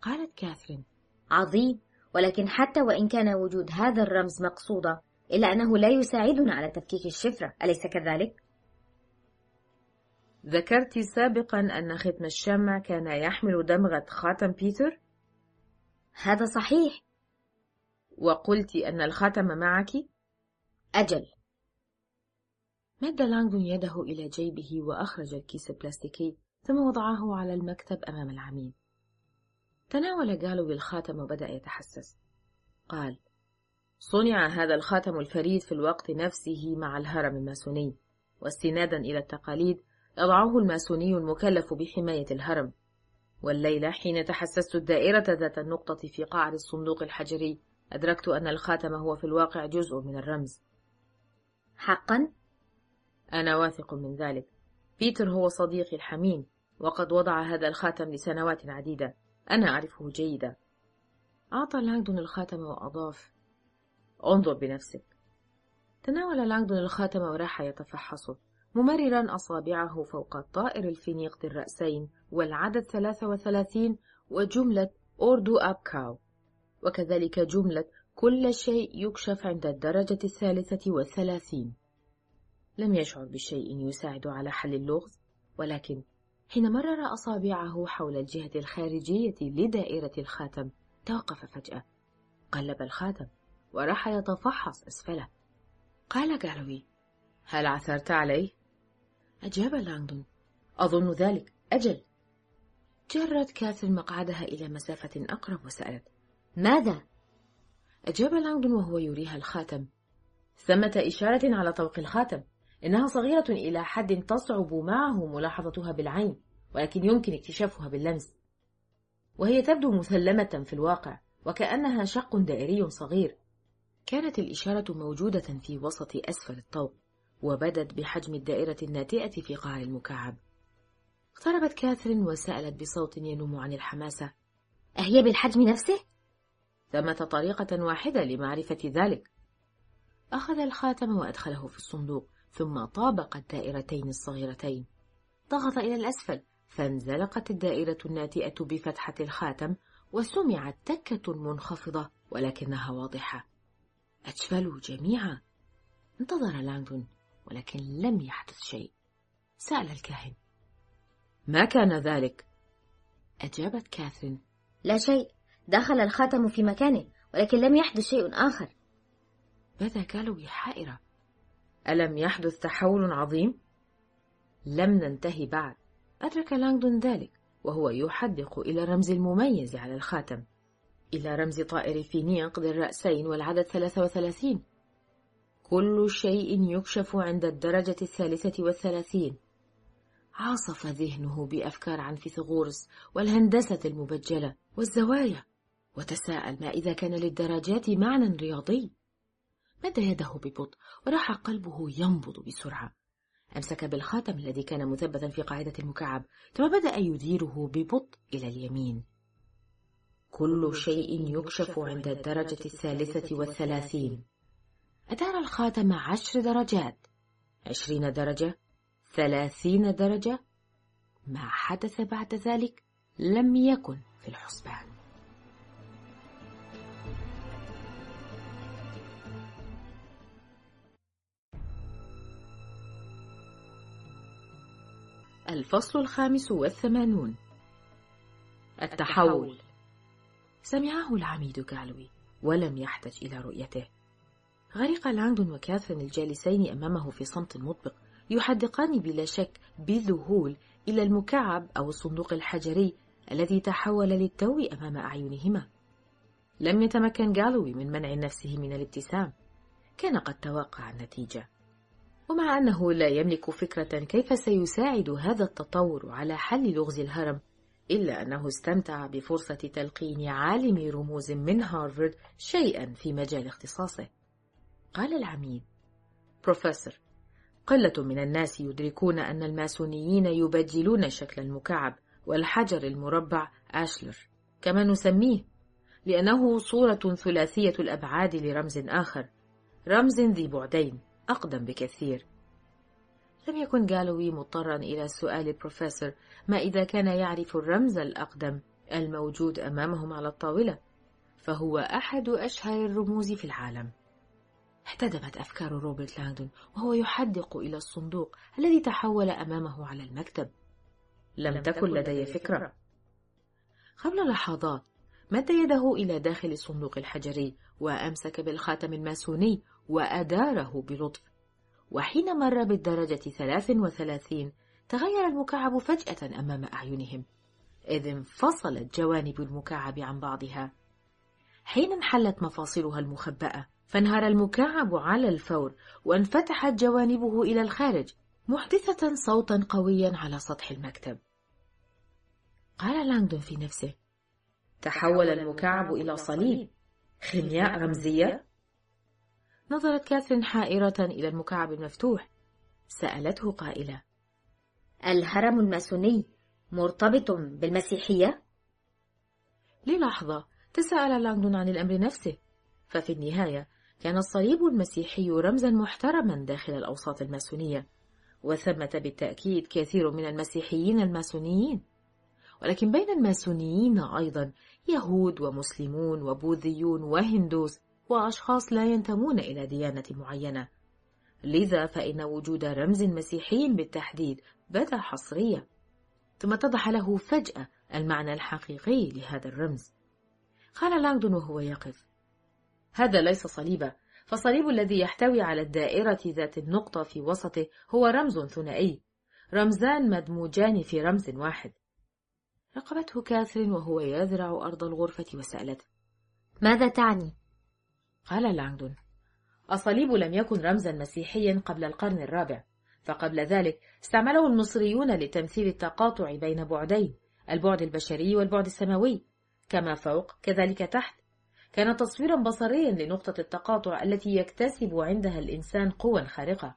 قالت كاثرين: عظيم، ولكن حتى وإن كان وجود هذا الرمز مقصودا، إلا أنه لا يساعدنا على تفكيك الشفرة، أليس كذلك؟ ذكرت سابقا أن ختم الشمع كان يحمل دمغة خاتم بيتر؟ هذا صحيح. وقلت أن الخاتم معك؟ أجل. مد لانغدون يده إلى جيبه وأخرج الكيس البلاستيكي، ثم وضعه على المكتب أمام العميد. تناول جالوي الخاتم وبدأ يتحسس. قال: صنع هذا الخاتم الفريد في الوقت نفسه مع الهرم الماسوني، واستنادا إلى التقاليد يضعه الماسوني المكلف بحماية الهرم. والليلة حين تحسست الدائرة ذات النقطة في قاع الصندوق الحجري، أدركت أن الخاتم هو في الواقع جزء من الرمز. حقا؟ أنا واثق من ذلك. بيتر هو صديقي الحميم، وقد وضع هذا الخاتم لسنوات عديدة. أنا أعرفه جيدا. أعطى لانغدون الخاتم وأضاف: انظر بنفسك. تناول لانغدون الخاتم وراح يتفحصه، ممررا أصابعه فوق الطائر الفينيق ذي الرأسين والعدد 33 وجملة أوردو أبكاو، وكذلك جملة كل شيء يكشف عند الدرجة 33. لم يشعر بشيء يساعد على حل اللغز، ولكن حين مرر أصابعه حول الجهة الخارجية لدائرة الخاتم توقف فجأة. قلب الخاتم وراح يتفحص أسفله. قال جالوي: هل عثرت عليه؟ أجاب لانغدون: أظن ذلك، أجل. جرت كاثرين مقعدها إلى مسافة أقرب وسألت: ماذا؟ أجاب لانغدون وهو يريها الخاتم: ثمة إشارة على طوق الخاتم، إنها صغيرة إلى حد تصعب معه ملاحظتها بالعين، ولكن يمكن اكتشافها باللمس، وهي تبدو مثلمة في الواقع وكأنها شق دائري صغير. كانت الإشارة موجودة في وسط أسفل الطوق، وبدت بحجم الدائرة الناتئة في قاع المكعب. اقتربت كاثرين وسألت بصوت ينم عن الحماسة: أهي بالحجم نفسه؟ ثمة طريقة واحدة لمعرفة ذلك. أخذ الخاتم وأدخله في الصندوق، ثم طابق الدائرتين الصغيرتين. ضغط إلى الأسفل، فانزلقت الدائرة الناتئة بفتحة الخاتم، وسمعت تكة منخفضة ولكنها واضحة. أجفلوا جميعا. انتظر لانغدون، ولكن لم يحدث شيء. سأل الكاهن: ما كان ذلك؟ أجابت كاثرين: لا شيء، دخل الخاتم في مكانه، ولكن لم يحدث شيء آخر. بدا جالوي حائرة. ألم يحدث تحول عظيم؟ لم ننتهي بعد. أدرك لانغدون ذلك وهو يحدق إلى الرمز المميز على الخاتم، إلى رمز طائر فينيق ذي الرأسين والعدد 33. كل شيء يكشف عند الدرجة 33. عاصف ذهنه بأفكار عن فيثاغورس والهندسة المبجلة والزوايا، وتساءل ما إذا كان للدرجات معنى رياضي. مد يده ببطء وراح قلبه ينبض بسرعة. أمسك بالخاتم الذي كان مثبتا في قاعدة المكعب، ثم بدأ يديره ببطء إلى اليمين. كل شيء يكشف عند الدرجة 33. أدار الخاتم 10 درجات، 20 درجة، 30 درجة. ما حدث بعد ذلك لم يكن في الحسبان. الفصل 85. التحول. سمعه العميد جالوي ولم يحتج إلى رؤيته. غرق لانغدون وكاثرين الجالسين أمامه في صمت مطبق، يحدقان بلا شك بذهول إلى المكعب أو الصندوق الحجري الذي تحول للتو أمام أعينهما. لم يتمكن جالوي من منع نفسه من الابتسام. كان قد توقع النتيجة، ومع أنه لا يملك فكرة كيف سيساعد هذا التطور على حل لغز الهرم، إلا أنه استمتع بفرصة تلقين عالم رموز من هارفارد شيئا في مجال اختصاصه. قال العميد: بروفيسور، قلة من الناس يدركون أن الماسونيين يبدلون شكل المكعب والحجر المربع أشلر كما نسميه، لأنه صورة ثلاثية الأبعاد لرمز آخر، رمز ذي بعدين أقدم بكثير. لم يكن جالوي مضطرا إلى سؤال البروفيسور ما إذا كان يعرف الرمز الأقدم الموجود أمامهم على الطاولة، فهو أحد أشهر الرموز في العالم. احتدمت أفكار روبرت لانغدون وهو يحدق إلى الصندوق الذي تحول أمامه على المكتب. لم تكن لدي فكرة. قبل لحظات مد يده إلى داخل الصندوق الحجري وأمسك بالخاتم الماسوني وأداره بلطف، وحين مر بالدرجة 33 تغير المكعب فجأة أمام أعينهم، إذ انفصلت جوانب المكعب عن بعضها. حين انحلت مفاصلها المخبأة فانهار المكعب على الفور، وانفتحت جوانبه إلى الخارج محدثة صوتا قويا على سطح المكتب. قال لانغدون في نفسه: تحول المكعب إلى صليب، خيمياء رمزية؟ نظرت كاثرين حائرة إلى المكعب المفتوح. سألته قائلة: الهرم الماسوني مرتبط بالمسيحية؟ للحظة تساءل لانغدون عن الأمر نفسه، ففي النهاية كان الصليب المسيحي رمزا محترما داخل الأوساط الماسونية، وثمة بالتأكيد كثير من المسيحيين الماسونيين، ولكن بين الماسونيين أيضا يهود ومسلمون وبوذيون وهندوس وأشخاص لا ينتمون إلى ديانة معينة. لذا فإن وجود رمز مسيحي بالتحديد بدا حصريا. ثم اتضح له فجأة المعنى الحقيقي لهذا الرمز. قال لانغدون وهو يقف: هذا ليس صليبا، فالصليب الذي يحتوي على الدائرة ذات النقطة في وسطه هو رمز ثنائي، رمزان مدموجان في رمز واحد. راقبته كاثرين وهو يذرع أرض الغرفة وسألته: ماذا تعني؟ قال لانغدون: الصليب لم يكن رمزا مسيحيا قبل القرن الرابع، فقبل ذلك استعمله المصريون لتمثيل التقاطع بين بعدين، البعد البشري والبعد السماوي، كما فوق كذلك تحت. كان تصويرا بصريا لنقطة التقاطع التي يكتسب عندها الإنسان قوى خارقة.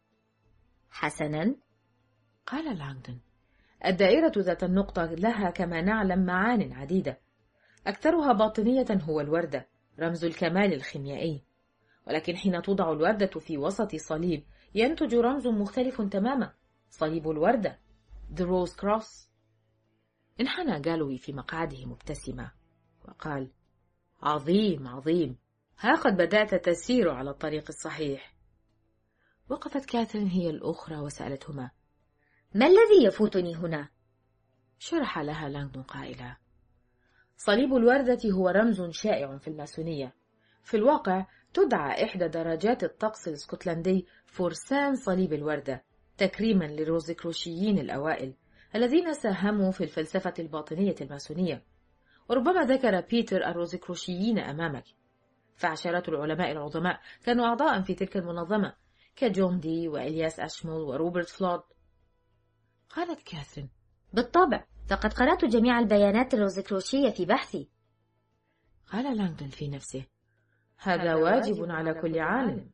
حسنا، قال لانغدون: الدائرة ذات النقطة لها كما نعلم معان عديدة، أكثرها باطنية هو الوردة، رمز الكمال الخيميائي، ولكن حين توضع الوردة في وسط صليب ينتج رمز مختلف تماما، صليب الوردة، The Rose Cross. انحنى جالوي في مقعده مبتسمة وقال: عظيم عظيم، ها قد بدأت تسير على الطريق الصحيح. وقفت كاثرين هي الأخرى وسألتهما: ما الذي يفوتني هنا؟ شرح لها لانغدون قائلا: صليب الوردة هو رمز شائع في الماسونية. في الواقع تدعى إحدى درجات الطقس الاسكتلندي فرسان صليب الوردة، تكريما للروزيكروشيين الأوائل الذين ساهموا في الفلسفة الباطنية الماسونية. وربما ذكر بيتر الروزيكروشيين أمامك، فعشرات العلماء العظماء كانوا أعضاء في تلك المنظمة، كجون دي وإلياس أشمول وروبرت فلود. قالت كاثرين: بالطبع، فقد قرأت جميع البيانات الروزيكروشية في بحثي. قال لانغدون في نفسه: هذا واجب على كل عالم.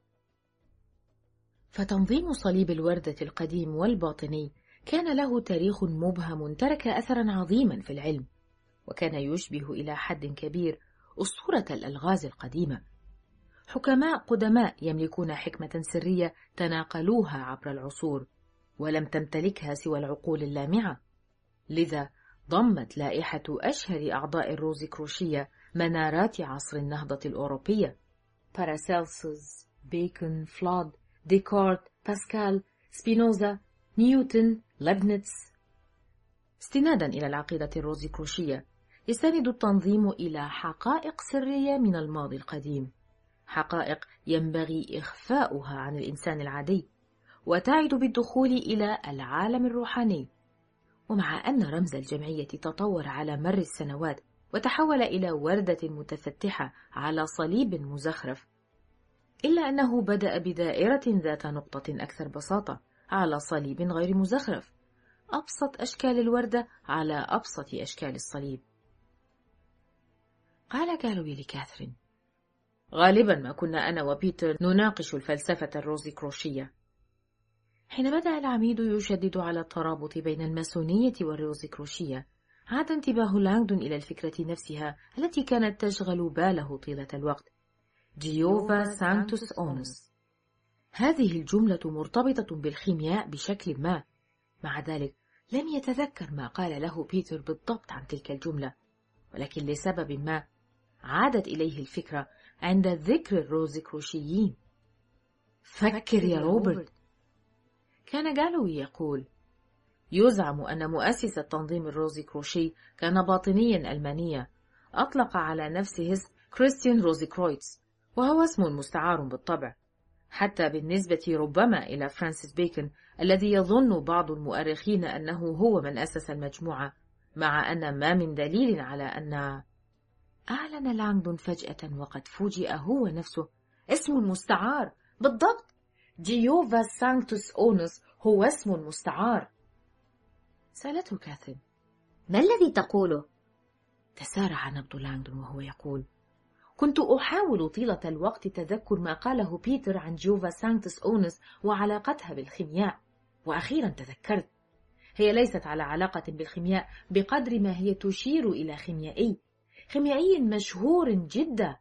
فتنظيم صليب الوردة القديم والباطني كان له تاريخ مبهم ترك أثرا عظيما في العلم، وكان يشبه إلى حد كبير أسطورة الألغاز القديمة. حكماء قدماء يملكون حكمة سرية تناقلوها عبر العصور، ولم تمتلكها سوى العقول اللامعة. لذا ضمت لائحة أشهر أعضاء الروزيكروشية منارات عصر النهضة الأوروبية: باراسيلسوس، بيكون، فلود، ديكارت، باسكال، سبينوزا، نيوتن، ليبنتز. استنادا إلى العقيدة الروزيكروشية يستند التنظيم إلى حقائق سرية من الماضي القديم، حقائق ينبغي إخفاؤها عن الإنسان العادي، وتعد بالدخول إلى العالم الروحاني. ومع أن رمز الجمعية تطور على مر السنوات وتحول إلى وردة متفتحة على صليب مزخرف، إلا أنه بدأ بدائرة ذات نقطة أكثر بساطة على صليب غير مزخرف، أبسط أشكال الوردة على أبسط أشكال الصليب. قال جالوي لكاثرين: غالبا ما كنا أنا وبيتر نناقش الفلسفة الروزيكروشية. حين بدأ العميد يشدد على الترابط بين الماسونية والروزيكروشية، عاد انتباه لانغدون إلى الفكرة نفسها التي كانت تشغل باله طيلة الوقت: جيوفا سانكتوس أونس. هذه الجملة مرتبطة بالخيمياء بشكل ما، مع ذلك لم يتذكر ما قال له بيتر بالضبط عن تلك الجملة، ولكن لسبب ما عادت إليه الفكرة عند ذكر الروزيكروشيين. فكر يا روبرت. كان جالوي يقول: يزعم أن مؤسس التنظيم الروزيكروشي كان باطنيا ألمانيا أطلق على نفسه اسم كريستيان روزيكرويتس، وهو اسم مستعار بالطبع، حتى بالنسبة ربما إلى فرانسيس بيكون الذي يظن بعض المؤرخين أنه هو من أسس المجموعة، مع أن ما من دليل على أن. أعلن لانغدون فجأة وقد فوجئ هو نفسه: اسم مستعار بالضبط، جيوفا سانكتوس أونوس هو اسم مستعار. سألته كاثرين: ما الذي تقوله؟ تسارع نبض لانغدون وهو يقول: كنت أحاول طيلة الوقت تذكر ما قاله بيتر عن جيوفا سانكتوس أونوس وعلاقتها بالخيمياء، وأخيرا تذكرت. هي ليست على علاقة بالخيمياء بقدر ما هي تشير إلى خيميائي مشهور جدا.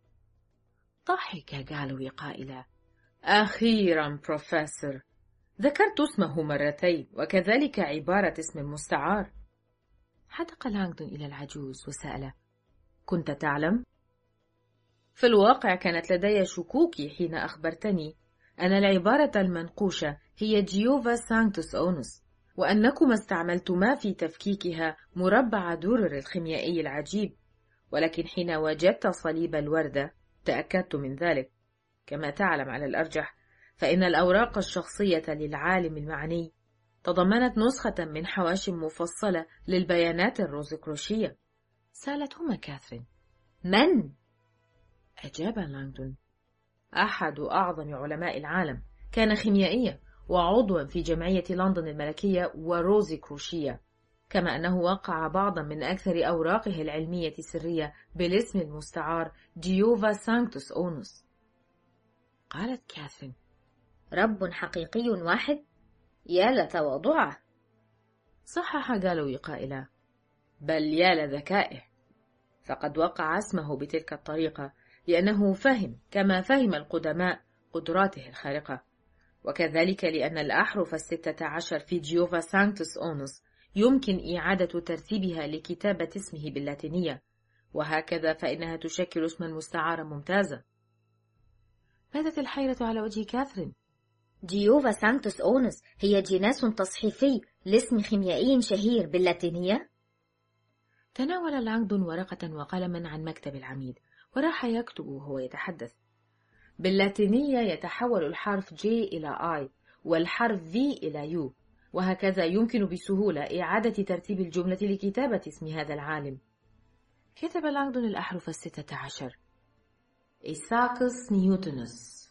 ضحك جالوي قائلا: أخيرا بروفيسور، ذكرت اسمه مرتين، وكذلك عبارة اسم المستعار. حدق لانغدون إلى العجوز وسأل: كنت تعلم؟ في الواقع كانت لدي شكوكي حين أخبرتني أن العبارة المنقوشة هي جيوفا سانكتوس أونوس، وأنكما استعملتما في تفكيكها مربع درر الخيميائي العجيب، ولكن حين وجدت صليب الوردة تأكدت من ذلك. كما تعلم على الأرجح فإن الأوراق الشخصية للعالم المعني تضمنت نسخة من حواشي مفصلة للبيانات الروزيكروشية. سألتهما كاثرين: من؟ أجاب لانغدون: أحد أعظم علماء العالم، كان خيميائيا وعضوا في جمعية لندن الملكية وروزيكروشية، كما أنه وقع بعضا من أكثر أوراقه العلمية السرية بالاسم المستعار جيوفا سانكتوس أونوس. قالت كاثرين: رب حقيقي واحد؟ يا لتواضعه. صحح جالوي قائلا: بل يا لذكائه، فقد وقع اسمه بتلك الطريقة لأنه فهم كما فهم القدماء قدراته الخارقة، وكذلك لأن الأحرف 16 في جيوفا سانكتوس أونوس يمكن إعادة ترتيبها لكتابة اسمه باللاتينية، وهكذا فإنها تشكل اسما مستعارا ممتازا. باتت الحيرة على وجه كاثرين. جيوفا سانكتوس أونوس هي جناس تصحيفي لاسم خيميائي شهير باللاتينية؟ تناول لانغدون ورقة وقلما عن مكتب العميد وراح يكتب وهو يتحدث. باللاتينية يتحول الحرف J إلى I والحرف V إلى U، وهكذا يمكن بسهولة إعادة ترتيب الجملة لكتابة اسم هذا العالم. كتب لانغدون الأحرف 16: إيساكوس نيوتونوس.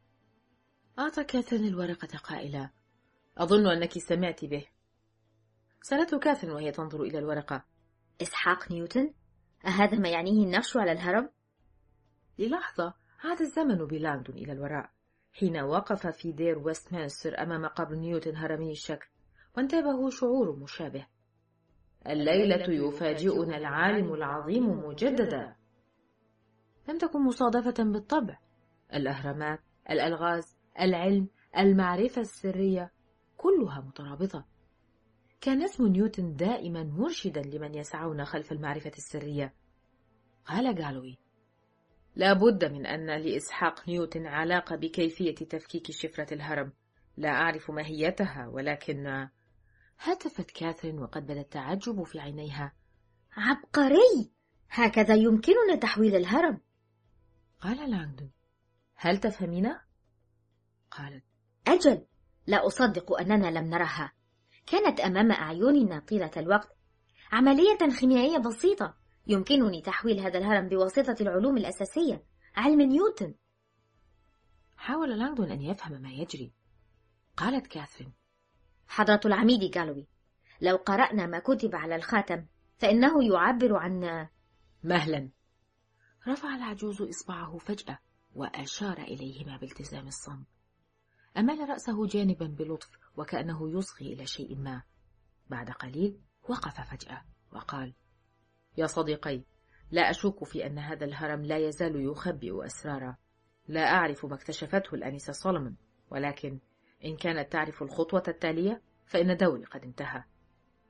أعطى كاثرين الورقة قائلا: أظن أنك سمعت به. سألته كاثرين وهي تنظر إلى الورقة: إسحاق نيوتن؟ أهذا ما يعنيه النقش على الهرم؟ للحظة عاد الزمن بلانغدون إلى الوراء حين وقف في دير ويستمنستر أمام قبر نيوتن هرمي الشكل، وانتابه شعور مشابه: الليلة يفاجئنا العالم العظيم مجددا. لم تكن مصادفة بالطبع. الأهرامات، الألغاز، العلم، المعرفة السرية كلها مترابطة. كان اسم نيوتن دائما مرشدا لمن يسعون خلف المعرفة السرية. قال جالوي: لا بد من أن لإسحاق نيوتن علاقة بكيفية تفكيك شفرة الهرم. لا أعرف ماهيتها، ولكن. هتفت كاثرين وقد بدا التعجب في عينيها: عبقري! هكذا يمكننا تحويل الهرم. قال لانغدون: هل تفهمين؟ قالت: أجل، لا أصدق أننا لم نرها. كانت أمام أعيننا طيلة الوقت. عملية خيميائية بسيطة يمكنني تحويل هذا الهرم بواسطة العلوم الأساسية، علم نيوتن. حاول لانغدون أن يفهم ما يجري. قالت كاثرين: حضرة العميد جالوي، لو قرأنا ما كتب على الخاتم فإنه يعبر عن. مهلا. رفع العجوز إصبعه فجأة وأشار إليهما بالتزام الصمت. أمال رأسه جانبا بلطف وكأنه يصغي إلى شيء ما. بعد قليل وقف فجأة وقال: يا صديقي، لا أشك في أن هذا الهرم لا يزال يخبئ أسرارا. لا أعرف ما اكتشفته الآنسة سولومون، ولكن إن كانت تعرف الخطوة التالية فإن دوري قد انتهى.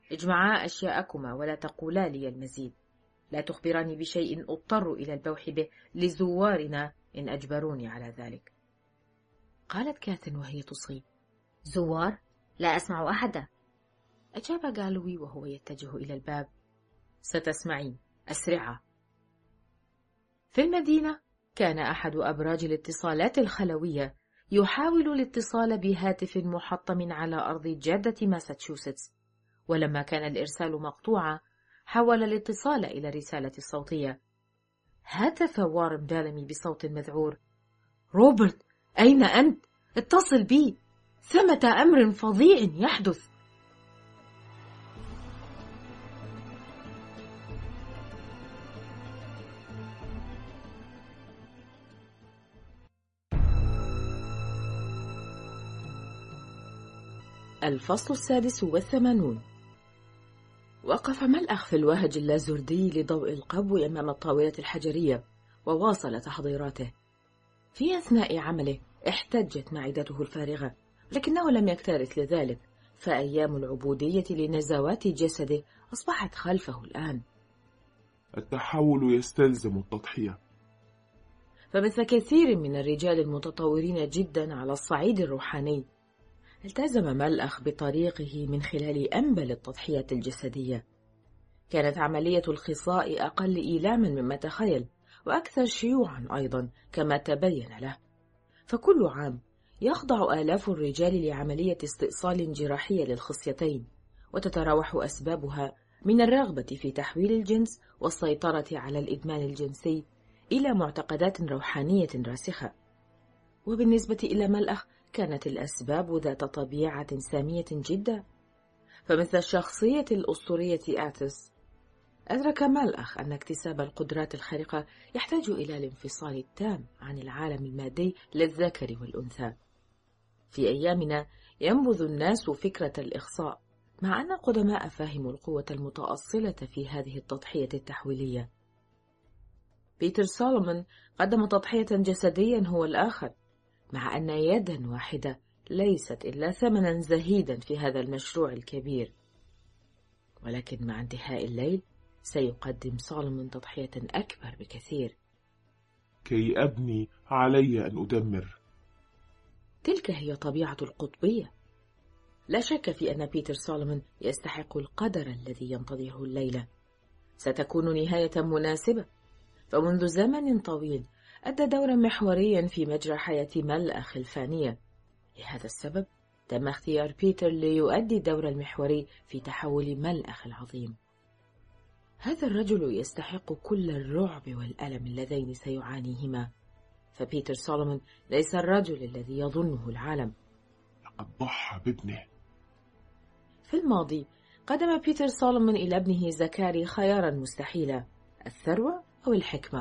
اجمعا أشياءكما ولا تقولا لي المزيد. لا تخبراني بشيء أضطر إلى البوح به لزوارنا إن أجبروني على ذلك. قالت كاثن وهي تصغي. زوار؟ لا أسمع أحدا. أجاب غالوي وهو يتجه إلى الباب. ستسمعين، أسرعا. في المدينة كان أحد أبراج الاتصالات الخلوية يحاول الاتصال بهاتف محطم على أرض جادة ماساتشوستس، ولما كان الإرسال مقطوعا حول الاتصال إلى الرسالة الصوتية. هاتف وارن بيلامي بصوت مذعور: روبرت، أين أنت؟ اتصل بي، ثمة أمر فظيع يحدث. الفصل 86. وقف ملأخ في الوهج اللازوردي لضوء القبو أمام الطاولة الحجرية وواصل تحضيراته. في أثناء عمله احتجت معدته الفارغة، لكنه لم يكترث لذلك، فأيام العبودية لنزوات جسده أصبحت خلفه الآن. التحول يستلزم التضحية. فمثل كثير من الرجال المتطورين جدا على الصعيد الروحاني، التزم ملأخ بطريقه من خلال أنبل التضحيات الجسدية. كانت عملية الخصاء أقل إيلاما مما تخيل، وأكثر شيوعا أيضا كما تبين له. فكل عام يخضع آلاف الرجال لعملية استئصال جراحية للخصيتين، وتتراوح أسبابها من الرغبة في تحويل الجنس والسيطرة على الإدمان الجنسي إلى معتقدات روحانية راسخة. وبالنسبة إلى ملأخ كانت الأسباب ذات طبيعة سامية جدا. فمثل الشخصية الأسطورية آتس، أدرك ملأخ أن اكتساب القدرات الخارقة يحتاج إلى الانفصال التام عن العالم المادي للذكر والأنثى. في أيامنا ينبذ الناس فكرة الإخصاء، مع أن القدماء فهموا القوة المتأصلة في هذه التضحية التحويلية. بيتر سولومون قدم تضحية جسديا هو الآخر، مع أن يدا واحدة ليست إلا ثمنا زهيدا في هذا المشروع الكبير. ولكن مع انتهاء الليل سيقدم سولومون تضحية أكبر بكثير. كي أبني علي أن أدمر. تلك هي طبيعة القطبية. لا شك في أن بيتر سولومون يستحق القدر الذي ينتظره الليلة. ستكون نهاية مناسبة، فمنذ زمن طويل أدى دورا محوريا في مجرى حياة ملأخ الفانية. لهذا السبب تم اختيار بيتر ليؤدي الدور المحوري في تحول ملأخ العظيم. هذا الرجل يستحق كل الرعب والألم اللذين سيعانيهما، فبيتر سولومون ليس الرجل الذي يظنه العالم. لقد ضحى بابنه. في الماضي قدم بيتر سولومون إلى ابنه زكاري خيارا مستحيلا: الثروة أو الحكمة.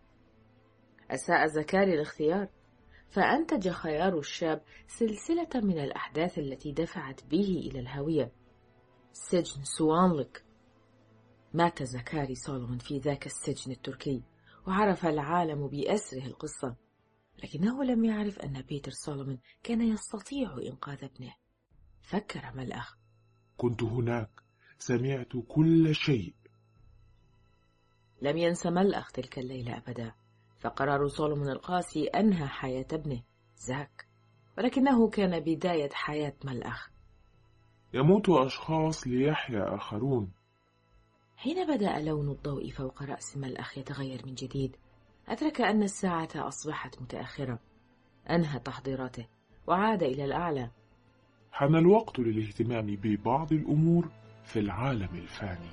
أساء زكاري الاختيار، فأنتج خيار الشاب سلسلة من الأحداث التي دفعت به إلى الهوية. سجن سوانلك. مات زكاري سولومون في ذاك السجن التركي، وعرف العالم بأسره القصة، لكنه لم يعرف أن بيتر سولومون كان يستطيع إنقاذ ابنه. فكر ملأخ: كنت هناك، سمعت كل شيء. لم ينس ملأخ تلك الليلة أبدا، فقرار سولومون القاسي أنهى حياة ابنه زاك، ولكنه كان بداية حياة ملأخ. يموت أشخاص ليحيا آخرون. حين بدأ لون الضوء فوق رأس ملأخ يتغير من جديد، أدرك أن الساعة أصبحت متأخرة. أنهى تحضيراته وعاد إلى الأعلى. حان الوقت للاهتمام ببعض الأمور في العالم الفاني.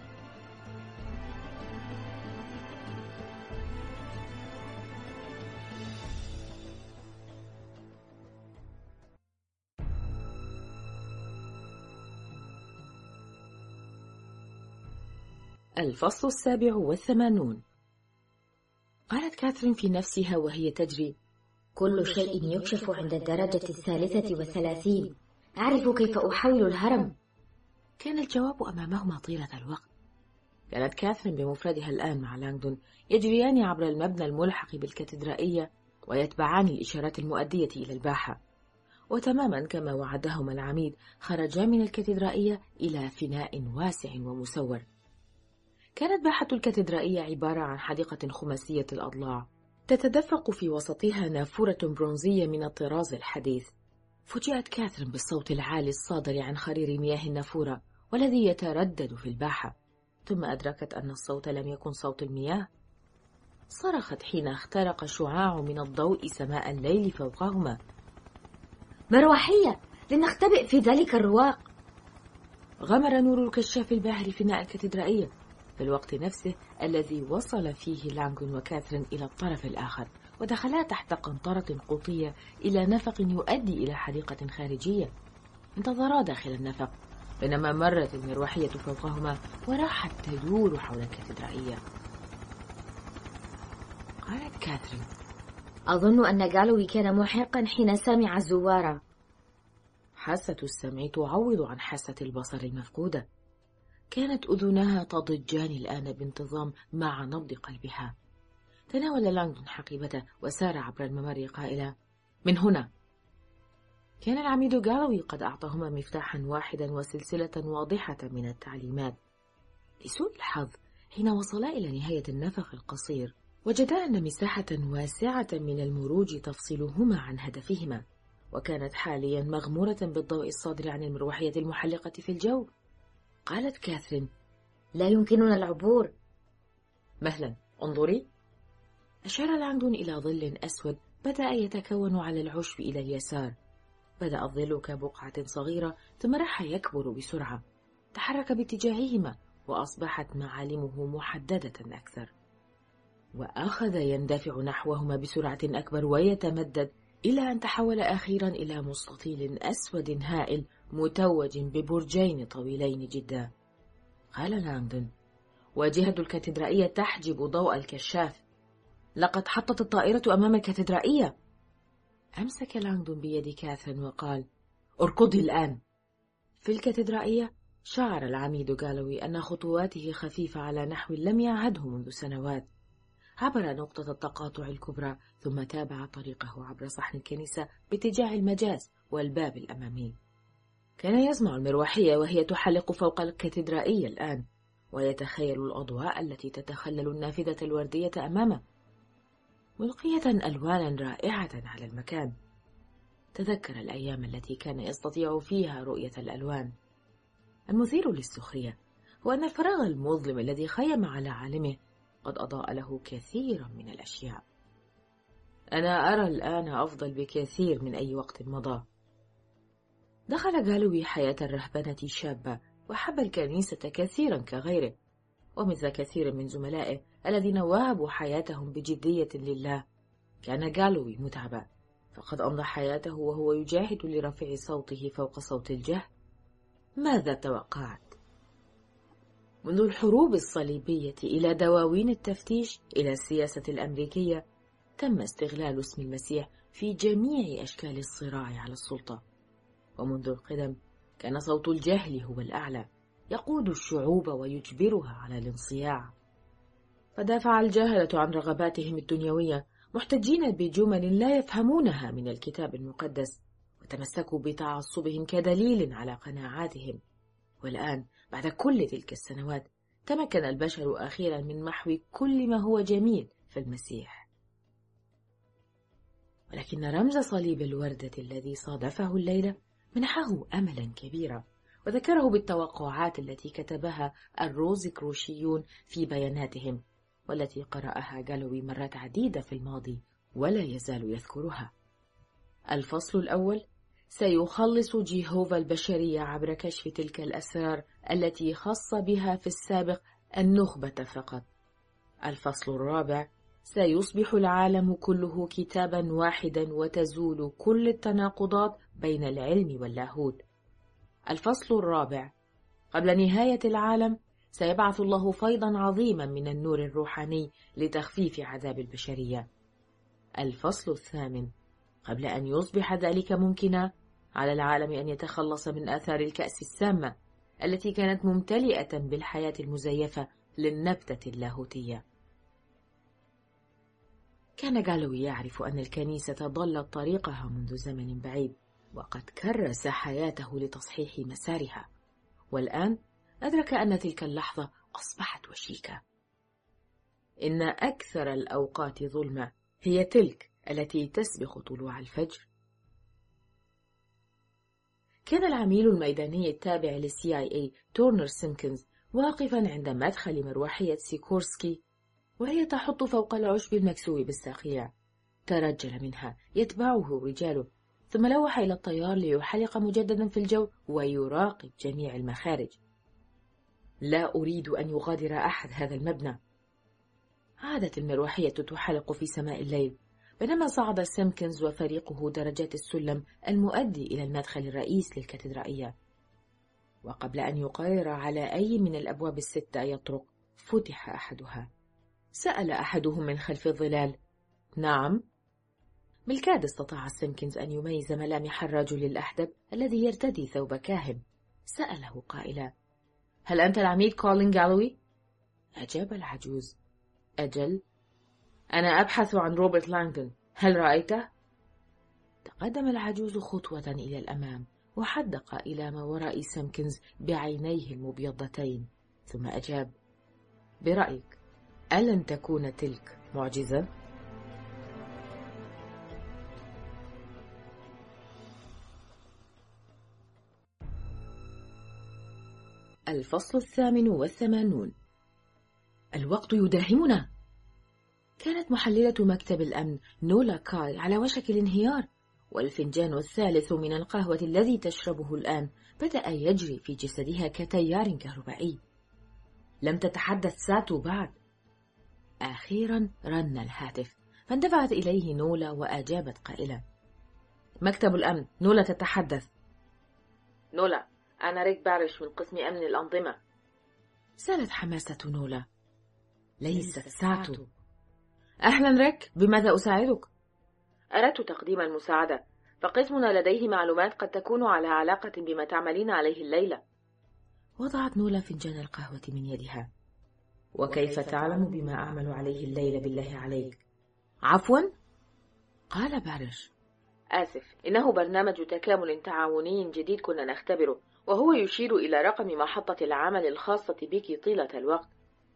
الفصل 87. قالت كاثرين في نفسها وهي تجري: كل شيء يكشف عند الدرجة 33. أعرف كيف أحول الهرم. كان الجواب أمامهما طيلة الوقت. كانت كاثرين بمفردها الآن مع لانغدون يجريان عبر المبنى الملحق بالكاتدرائية ويتبعان الإشارات المؤدية إلى الباحة، وتماما كما وعدهما العميد خرجا من الكاتدرائية إلى فناء واسع ومسور. كانت باحة الكاتدرائية عبارة عن حديقة خماسية الأضلاع، تتدفق في وسطها نافورة برونزية من الطراز الحديث. فوجئت كاثرين بالصوت العالي الصادر عن خرير مياه النافورة والذي يتردد في الباحة، ثم أدركت أن الصوت لم يكن صوت المياه. صرخت حين اخترق شعاع من الضوء سماء الليل فوقهما: مروحية، لنختبئ في ذلك الرواق. غمر نور الكشاف الباهر فناء الكاتدرائية في الوقت نفسه الذي وصل فيه لانغدون وكاثرين إلى الطرف الآخر، ودخلا تحت قنطرة قوطية إلى نفق يؤدي إلى حديقة خارجية. انتظرا داخل النفق بينما مرت المروحية فوقهما وراحت تدور حول الكاتدرائية. قالت كاثرين: أظن أن جالوي كان محقا حين سمع الزوارة. حاسة السمع تعوض عن حاسة البصر المفقودة. كانت أذنها تضجان الآن بانتظام مع نبض قلبها. تناول لانغدون حقيبته وسار عبر الممر قائلا: من هنا. كان العميد جالوي قد أعطاهما مفتاحا واحدا وسلسلة واضحة من التعليمات. لسوء الحظ حين وصلا إلى نهاية النفق القصير وجدا أن مساحة واسعة من المروج تفصلهما عن هدفهما، وكانت حاليا مغمورة بالضوء الصادر عن المروحية المحلقة في الجو. قالت كاثرين: لا يمكننا العبور. مهلا، انظري. أشار لانغدون إلى ظل أسود بدأ يتكون على العشب إلى اليسار. بدأ الظل كبقعة صغيرة ثم راح يكبر بسرعة، تحرك باتجاههما وأصبحت معالمه محددة أكثر، وأخذ يندفع نحوهما بسرعة أكبر ويتمدد إلى أن تحول أخيرا إلى مستطيل أسود هائل متوج ببرجين طويلين جدا. قال لانغدون: واجهة الكاتدرائية تحجب ضوء الكشاف. لقد حطت الطائرة أمام الكاتدرائية. أمسك لانغدون بيد كاثرين وقال: اركضي الآن. في الكاتدرائية شعر العميد جالوي أن خطواته خفيفة على نحو لم يعهده منذ سنوات. عبر نقطة التقاطع الكبرى ثم تابع طريقه عبر صحن الكنيسة باتجاه المجاز والباب الأمامي. كان يسمع المروحية وهي تحلق فوق الكاتدرائية الآن، ويتخيل الأضواء التي تتخلل النافذة الوردية أمامه ملقية ألوانا رائعة على المكان. تذكر الأيام التي كان يستطيع فيها رؤية الألوان. المثير للسخرية هو أن الفراغ المظلم الذي خيم على عالمه قد أضاء له كثيرا من الأشياء. أنا أرى الآن أفضل بكثير من أي وقت مضى. دخل جالوي حياة الرهبنة شابة وحب الكنيسة كثيرا كغيره، ومثل كثير من زملائه الذين وهبوا حياتهم بجدية لله. كان جالوي متعبا، فقد أمضى حياته وهو يجاهد لرفع صوته فوق صوت الجهل. ماذا توقعت؟ منذ الحروب الصليبية إلى دواوين التفتيش إلى السياسة الأمريكية، تم استغلال اسم المسيح في جميع أشكال الصراع على السلطة. ومنذ القدم كان صوت الجهل هو الأعلى، يقود الشعوب ويجبرها على الانصياع. فدافع الجاهلة عن رغباتهم الدنيوية محتجين بجمل لا يفهمونها من الكتاب المقدس، وتمسكوا بتعصبهم كدليل على قناعاتهم. والآن بعد كل تلك السنوات تمكن البشر أخيرا من محو كل ما هو جميل في المسيح. ولكن رمز صليب الوردة الذي صادفه الليلة منحه أملا كبيرا، وذكره بالتوقعات التي كتبها الروزكروشيون في بياناتهم، والتي قرأها جالوي مرات عديدة في الماضي ولا يزال يذكرها. الفصل الأول: سيخلص جيهوفا البشرية عبر كشف تلك الأسرار التي خص بها في السابق النخبة فقط. الفصل الرابع: سيصبح العالم كله كتابا واحدا وتزول كل التناقضات بين العلم واللاهوت. الفصل الرابع: قبل نهاية العالم سيبعث الله فيضا عظيما من النور الروحاني لتخفيف عذاب البشرية. الفصل الثامن: قبل أن يصبح ذلك ممكنا على العالم أن يتخلص من آثار الكأس السامة التي كانت ممتلئة بالحياة المزيفة للنبتة اللاهوتية. كان جالوي يعرف أن الكنيسة ضلت طريقها منذ زمن بعيد، وقد كرس حياته لتصحيح مسارها، والآن أدرك أن تلك اللحظة أصبحت وشيكة. إن أكثر الأوقات ظلمة هي تلك التي تسبق طلوع الفجر. كان العميل الميداني التابع للCIA تورنر سيمكنز واقفا عند مدخل مروحية سيكورسكي وهي تحط فوق العشب المكسو بالساقيع. ترجل منها يتبعه رجاله، ثم لوح إلى الطيار ليحلق مجددا في الجو ويراقب جميع المخارج. لا أريد أن يغادر أحد هذا المبنى. عادت المروحية تحلق في سماء الليل بينما صعد سيمكنز وفريقه درجات السلم المؤدي إلى المدخل الرئيس للكاتدرائية. وقبل أن يقرر على أي من الأبواب الستة يطرق، فتح أحدها. سأل أحدهم من خلف الظلال: نعم؟ بالكاد استطاع سيمكنز أن يميز ملامح الرجل الأحدب الذي يرتدي ثوب كاهن. سأله قائلا: هل أنت العميد كولين جالوي؟ أجاب العجوز: أجل، أنا أبحث عن روبرت لانغدون، هل رأيته؟ تقدم العجوز خطوة إلى الأمام وحدق إلى ما وراء سيمكنز بعينيه المبيضتين، ثم أجاب: برأيك ألن تكون تلك معجزة؟ الفصل 88. الوقت يداهمنا. كانت محللة مكتب الأمن نولا كاي على وشك الانهيار، والفنجان الثالث من القهوة الذي تشربه الآن بدأ يجري في جسدها كتيار كهربائي. لم تتحدث ساتو بعد. أخيرا رن الهاتف، فاندفعت إليه نولا وأجابت قائلة: مكتب الأمن، نولا تتحدث. نولا، أنا ريك بارش من قسم أمن الأنظمة. سالت حماسة نولا. ليست ساتو. أهلا ريك، بماذا أساعدك؟ أردت تقديم المساعدة، فقسمنا لديه معلومات قد تكون على علاقة بما تعملين عليه الليلة. وضعت نولا فنجان القهوة من يدها. وكيف تعلم بما أعمل عليه الليلة بالله عليك؟ عفوا؟ قال بارش. آسف، إنه برنامج تكامل تعاوني جديد كنا نختبره، وهو يشير إلى رقم محطة العمل الخاصة بك طيلة الوقت.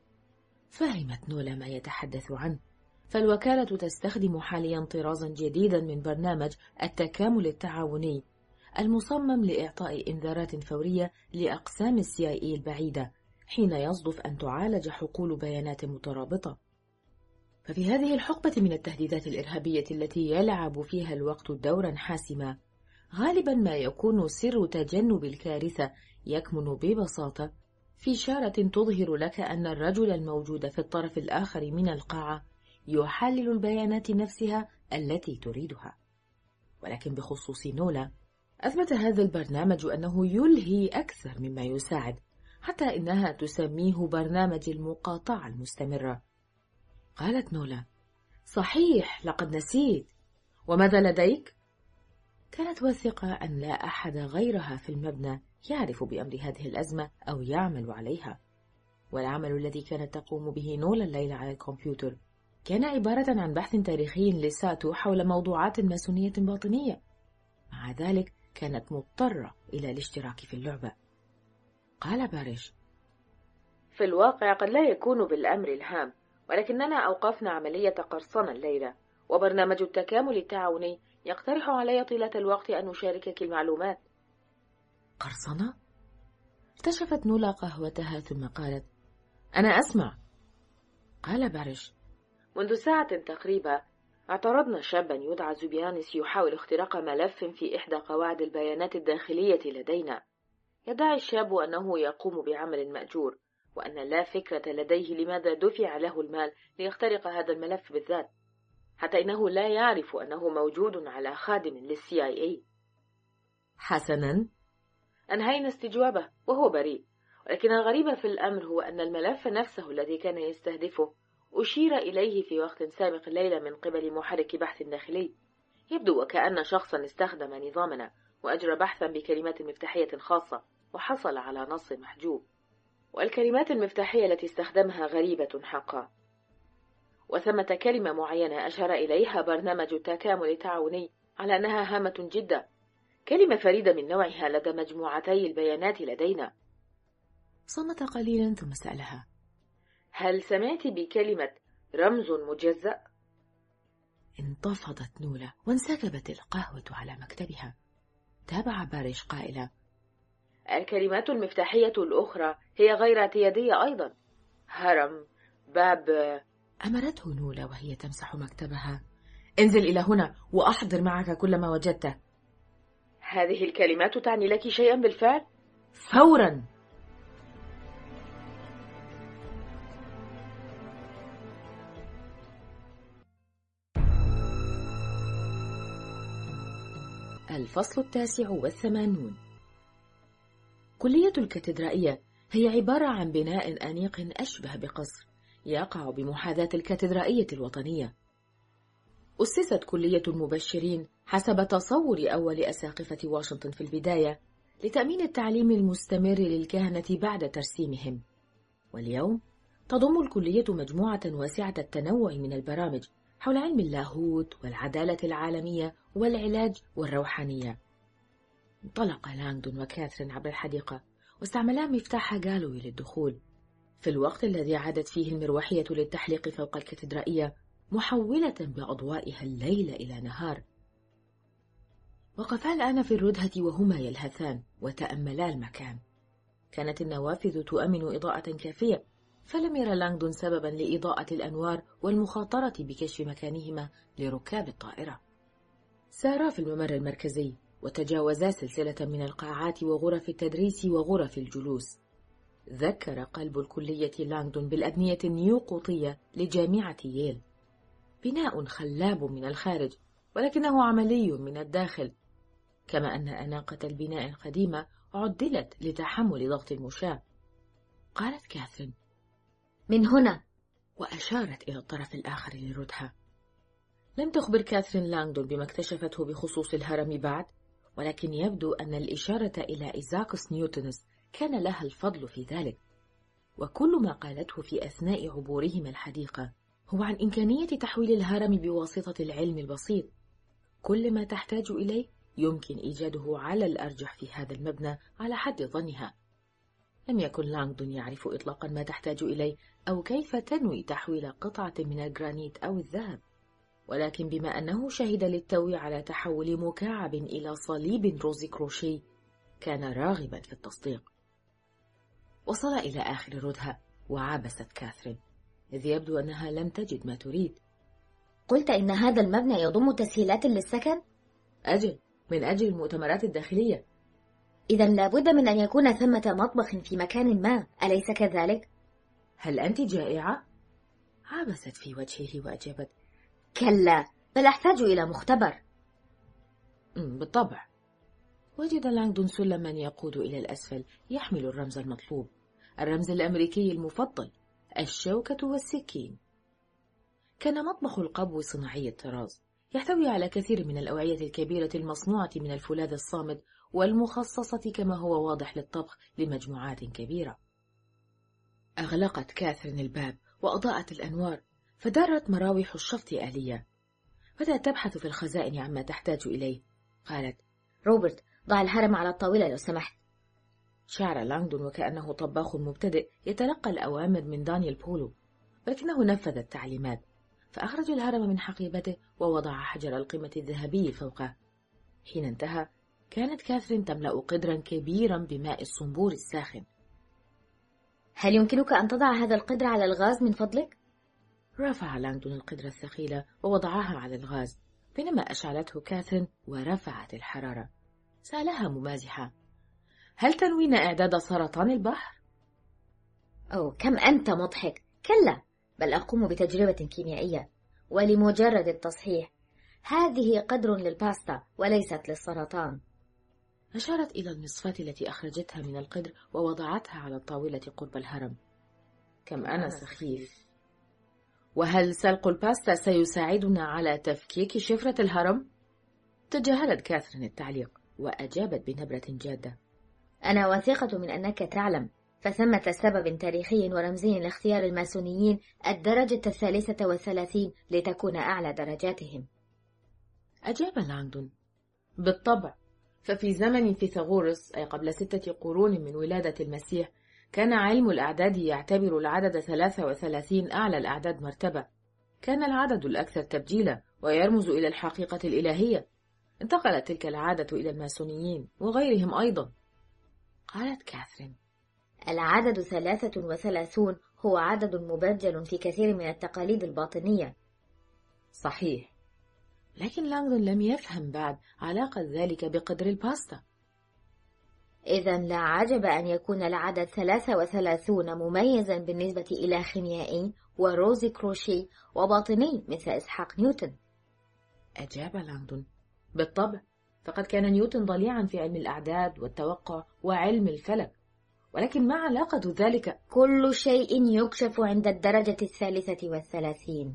فهمت نولا ما يتحدث عنه، فالوكالة تستخدم حاليا طرازا جديدا من برنامج التكامل التعاوني المصمم لإعطاء إنذارات فورية لأقسام الCIA البعيدة حين يصدف أن تعالج حقول بيانات مترابطة. ففي هذه الحقبة من التهديدات الإرهابية التي يلعب فيها الوقت دورا حاسما، غالبا ما يكون سر تجنب الكارثة يكمن ببساطة في إشارة تظهر لك أن الرجل الموجود في الطرف الآخر من القاعة يحلل البيانات نفسها التي تريدها. ولكن بخصوص نولا، أثبت هذا البرنامج أنه يلهي أكثر مما يساعد، حتى إنها تسميه برنامج المقاطعة المستمرة. قالت نولا: صحيح، لقد نسيت. وماذا لديك؟ كانت واثقة أن لا أحد غيرها في المبنى يعرف بأمر هذه الأزمة أو يعمل عليها. والعمل الذي كانت تقوم به نولا الليلة على الكمبيوتر كان عبارة عن بحث تاريخي لساتو حول موضوعات ماسونية باطنية. مع ذلك كانت مضطرة إلى الاشتراك في اللعبة. قال بارش: في الواقع قد لا يكون بالأمر الهام، ولكننا أوقفنا عملية قرصنة الليلة، وبرنامج التكامل التعاوني يقترح علي طيلة الوقت أن أشاركك المعلومات. قرصنة؟ اكتشفت نولا قهوتها ثم قالت: أنا أسمع. قال بارش: منذ ساعة تقريبا اعترضنا شابا يدعى زوبيانيس يحاول اختراق ملف في إحدى قواعد البيانات الداخلية لدينا. يدعي الشاب أنه يقوم بعمل مأجور، وأن لا فكرة لديه لماذا دفع له المال ليخترق هذا الملف بالذات، حتى إنه لا يعرف أنه موجود على خادم للCIA. حسنا، أنهينا استجوابه وهو بريء، ولكن الغريب في الأمر هو أن الملف نفسه الذي كان يستهدفه أشير إليه في وقت سابق الليلة من قبل محرك بحث داخلي. يبدو وكأن شخصا استخدم نظامنا وأجرى بحثا بكلمات مفتاحية خاصة وحصل على نص محجوب، والكلمات المفتاحية التي استخدمها غريبة حقا. وثمة كلمة معينة أشار إليها برنامج التكامل التعاوني على أنها هامة جدا، كلمة فريدة من نوعها لدى مجموعتي البيانات لدينا. صمت قليلا ثم سألها: هل سمعت بكلمة رمز مجزأ؟ انتفضت نولا وانسكبت القهوة على مكتبها. تابع باريش قائلا: الكلمات المفتاحية الأخرى هي غير اعتيادية أيضا. هرم، باب. أمرته نولا وهي تمسح مكتبها: انزل إلى هنا وأحضر معك كل ما وجدته. هذه الكلمات تعني لك شيئا بالفعل؟ فورا. الفصل 89. كلية الكاتدرائية هي عبارة عن بناء أنيق أشبه بقصر يقع بمحاذاة الكاتدرائية الوطنية. أسست كلية المبشرين حسب تصور أول أساقفة واشنطن في البداية لتأمين التعليم المستمر للكهنة بعد ترسيمهم، واليوم تضم الكلية مجموعة واسعة التنوع من البرامج حول علم اللاهوت والعدالة العالمية والعلاج والروحانية. انطلق لانغدون وكاثرين عبر الحديقة واستعملا مفتاح جالوي للدخول، في الوقت الذي عادت فيه المروحية للتحليق فوق الكاتدرائية محولة بأضوائها الليل إلى نهار. وقفا الآن في الردهة وهما يلهثان وتأملا المكان. كانت النوافذ تؤمن إضاءة كافية، فلم يرى لانغدون سببا لإضاءة الأنوار والمخاطرة بكشف مكانهما لركاب الطائرة. سارا في الممر المركزي وتجاوزا سلسلة من القاعات وغرف التدريس وغرف الجلوس. ذكر قلب الكلية لانغدون بالأبنية النيوقوطية لجامعة ييل، بناء خلاب من الخارج ولكنه عملي من الداخل، كما أن أناقة البناء القديمة عدلت لتحمل ضغط المشاة. قالت كاثرين: من هنا، وأشارت إلى الطرف الآخر للردهة. لم تخبر كاثرين لانغدون بما اكتشفته بخصوص الهرم بعد، ولكن يبدو أن الإشارة إلى إيزاكوس نيوتنس كان لها الفضل في ذلك، وكل ما قالته في أثناء عبورهما الحديقة هو عن إمكانية تحويل الهرم بواسطة العلم البسيط. كل ما تحتاج إليه يمكن إيجاده على الأرجح في هذا المبنى على حد ظنها. لم يكن لانغدون يعرف إطلاقا ما تحتاج إليه أو كيف تنوي تحويل قطعة من الجرانيت أو الذهب، ولكن بما أنه شهد للتو على تحول مكعب إلى صليب روزي كروشيه كان راغبا في التصديق. وصل إلى آخر الردهة وعابست كاثرين، إذ يبدو أنها لم تجد ما تريد. قلت إن هذا المبنى يضم تسهيلات للسكن؟ أجل، من أجل المؤتمرات الداخلية. إذا لابد من أن يكون ثمة مطبخ في مكان ما، أليس كذلك؟ هل أنت جائعة؟ عابست في وجهه وأجابت: كلا، بل أحتاج إلى مختبر. بالطبع. وجد لانغدون سلما يقود إلى الأسفل يحمل الرمز المطلوب، الرمز الأمريكي المفضل، الشوكة والسكين. كان مطبخ القبو صناعي الطراز، يحتوي على كثير من الأوعية الكبيرة المصنوعة من الفولاذ الصامد والمخصصة كما هو واضح للطبخ لمجموعات كبيرة. أغلقت كاثرين الباب وأضاءت الأنوار، فدارت مراوح الشفط آلية. بدأت تبحث في الخزائن عما تحتاج إليه. قالت: روبرت، ضع الهرم على الطاولة لو سمحت. شعر لانغدون وكأنه طباخ مبتدئ يتلقى الأوامر من دانيال بولو، ولكنه نفذ التعليمات، فأخرج الهرم من حقيبته ووضع حجر القمة الذهبي فوقه. حين انتهى كانت كاثرين تملأ قدرا كبيرا بماء الصنبور الساخن. هل يمكنك أن تضع هذا القدر على الغاز من فضلك؟ رفع لانغدون القدرة الثقيلة ووضعها على الغاز، بينما أشعلته كاثرين ورفعت الحرارة. سألها ممازحة: هل تنوين إعداد سرطان البحر؟ أوه، كم أنت مضحك. كلا، بل أقوم بتجربة كيميائية، ولمجرد التصحيح، هذه قدر للباستا وليست للسرطان. أشارت إلى النصفات التي أخرجتها من القدر ووضعتها على الطاولة قرب الهرم. كم أنا سخيف. وهل سلق الباستا سيساعدنا على تفكيك شفرة الهرم؟ تجاهلت كاثرين التعليق وأجابت بنبرة جادة: أنا واثقة من أنك تعلم، فثمة سبب تاريخي ورمزي لاختيار الماسونيين الدرجة 33 لتكون أعلى درجاتهم. أجاب لانغدون: بالطبع، ففي زمن فيثاغورس، أي قبل 6 قرون من ولادة المسيح، كان علم الأعداد يعتبر العدد 33 أعلى الأعداد مرتبة. كان العدد الأكثر تبجيلا ويرمز إلى الحقيقة الإلهية. انتقلت تلك العادة إلى الماسونيين وغيرهم أيضا. قالت كاثرين: العدد 33 هو عدد مبجل في كثير من التقاليد الباطنية. صحيح، لكن لانغدون لم يفهم بعد علاقة ذلك بقدر الباستا. إذا لا عجب أن يكون العدد 33 مميزا بالنسبة إلى خيميائي وروزي كروشي وباطني مثل إسحاق نيوتن. أجاب لانغدون: بالطبع، فقد كان نيوتن ضليعا في علم الأعداد والتوقع وعلم الفلك، ولكن ما علاقة ذلك؟ كل شيء يكشف عند الدرجة 33.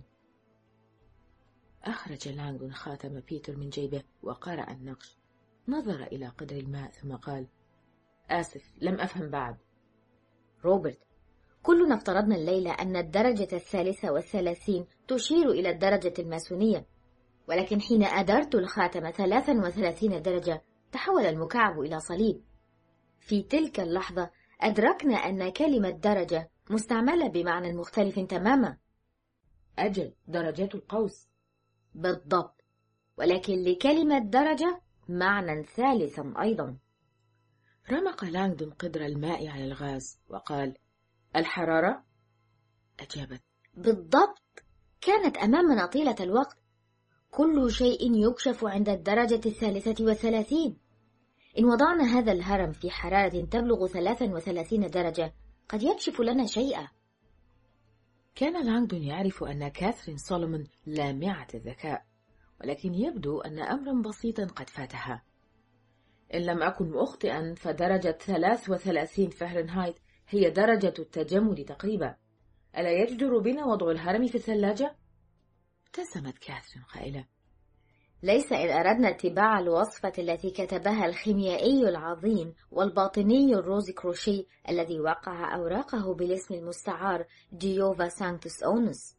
أخرج لانغدون خاتم بيتر من جيبه وقرأ النقش. نظر إلى قدر الماء ثم قال: آسف، لم أفهم بعد. روبرت، كلنا افترضنا الليلة أن الدرجة 33 تشير إلى الدرجة الماسونية، ولكن حين أدرت الخاتم 33 درجة تحول المكعب إلى صليب. في تلك اللحظة أدركنا أن كلمة درجة مستعملة بمعنى مختلف تماما. أجل، درجات القوس. بالضبط، ولكن لكلمة درجة معنى ثالث أيضا. رمق لانغدون قدر الماء على الغاز وقال: الحرارة؟ أجابت: بالضبط، كانت أمامنا طيلة الوقت. كل شيء يكشف عند الدرجة 33. إن وضعنا هذا الهرم في حرارة تبلغ 33 درجة قد يكشف لنا شيئا. كان لانغدون يعرف أن كاثرين سولومون لامعة الذكاء، ولكن يبدو أن أمرا بسيطا قد فاتها. إن لم أكن مخطئا فدرجة 33 فهرنهايت هي درجة التجمد تقريبا. ألا يجدر بنا وضع الهرم في الثلاجة؟ ابتسمت كاثرين قائلة: ليس إن أردنا اتباع الوصفة التي كتبها الخيميائي العظيم والباطني الروزي كروشي الذي وقع أوراقه بالاسم المستعار جيوفا سانكتوس أونس.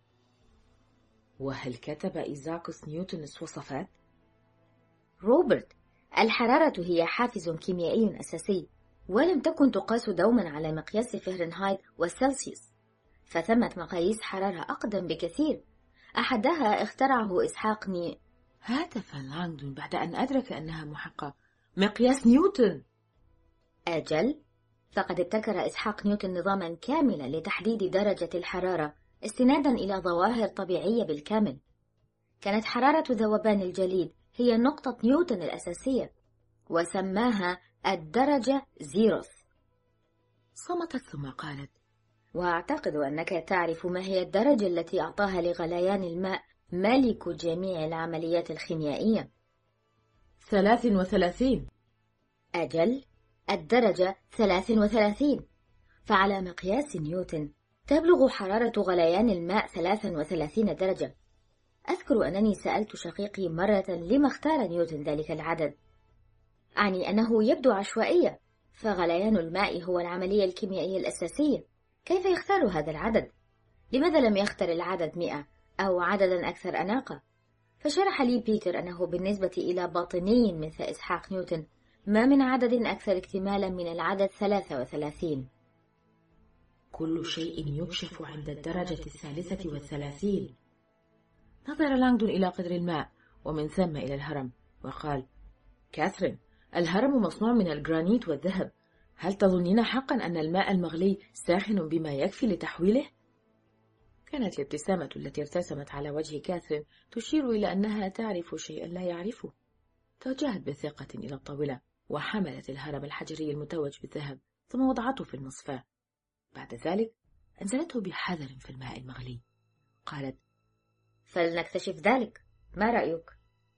وهل كتب إيزاكوس نيوتنس وصفات؟ روبرت، الحرارة هي حافز كيميائي أساسي، ولم تكن تقاس دوما على مقياس فهرنهايت والسلسيوس، فثمة مقاييس حرارة أقدم بكثير، أحدها اخترعه إسحاق هاتف لانغدون بعد أن أدرك أنها محقة. مقياس نيوتن! أجل، فقد ابتكر إسحاق نيوتن نظاما كاملا لتحديد درجة الحرارة استنادا إلى ظواهر طبيعية بالكامل. كانت حرارة ذوبان الجليد هي نقطة نيوتن الأساسية، وسماها الدرجة زيروث. صمتت ثم قالت: وأعتقد أنك تعرف ما هي الدرجة التي أعطاها لغليان الماء مالك جميع العمليات الخيميائية. 33. أجل، الدرجة 33. فعلى مقياس نيوتن تبلغ حرارة غليان الماء 33 درجة. أذكر أنني سألت شقيقي مرة لما اختار نيوتن ذلك العدد. أعني أنه يبدو عشوائية، فغليان الماء هو العملية الكيميائية الأساسية. كيف يختار هذا العدد؟ لماذا لم يختر العدد 100 أو عددا أكثر أناقة؟ فشرح لي بيتر أنه بالنسبة إلى باطني مثل إسحاق نيوتن ما من عدد أكثر اكتمالا من العدد 33. كل شيء يكشف عند الدرجة 33. نظر لانغدون إلى قدر الماء ومن ثم إلى الهرم وقال: كاثرين، الهرم مصنوع من الجرانيت والذهب. هل تظنين حقا أن الماء المغلي ساخن بما يكفي لتحويله؟ كانت الابتسامة التي ارتسمت على وجه كاثرين تشير إلى أنها تعرف شيئا لا يعرفه. توجهت بثقة إلى الطاولة وحملت الهرم الحجري المتوج بالذهب ثم وضعته في المصفاة. بعد ذلك أنزلته بحذر في الماء المغلي. قالت: فلنكتشف ذلك، ما رأيك؟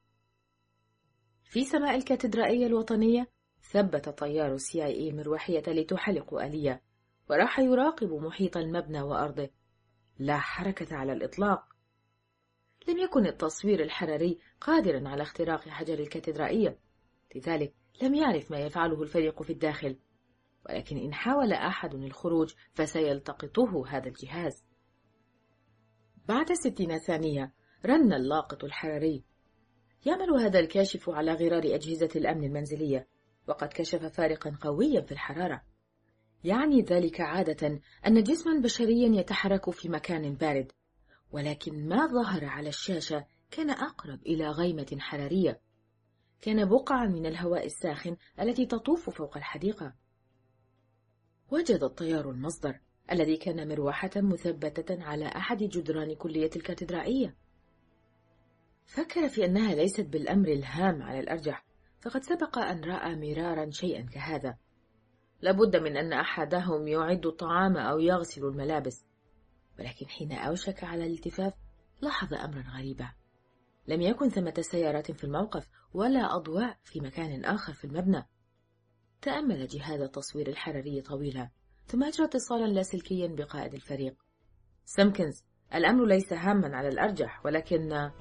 في سماء الكاتدرائية الوطنية ثبت طيار CIA المروحية لتحلق آلية، وراح يراقب محيط المبنى وأرضه. لا حركة على الإطلاق. لم يكن التصوير الحراري قادرا على اختراق حجر الكاتدرائية، لذلك لم يعرف ما يفعله الفريق في الداخل، ولكن إن حاول أحد الخروج فسيلتقطه هذا الجهاز. بعد 60 ثانية رن اللاقط الحراري. يعمل هذا الكاشف على غرار أجهزة الأمن المنزلية، وقد كشف فارقا قويا في الحرارة. يعني ذلك عادة أن جسما بشريا يتحرك في مكان بارد، ولكن ما ظهر على الشاشة كان أقرب إلى غيمة حرارية. كان بقعا من الهواء الساخن التي تطوف فوق الحديقة. وجد الطيار المصدر الذي كان مروحة مثبتة على أحد جدران كلية الكاتدرائية. فكر في أنها ليست بالأمر الهام على الأرجح، فقد سبق أن رأى مرارا شيئا كهذا. لابد من أن أحدهم يعد الطعام أو يغسل الملابس. ولكن حين أوشك على الالتفاف لاحظ أمرا غريبا. لم يكن ثمة سيارات في الموقف ولا أضواء في مكان آخر في المبنى. تأمل جهاز التصوير الحراري طويلا، ثم أجرى اتصالا لاسلكيا بقائد الفريق. سيمكنز، الأمر ليس هاما على الأرجح، ولكن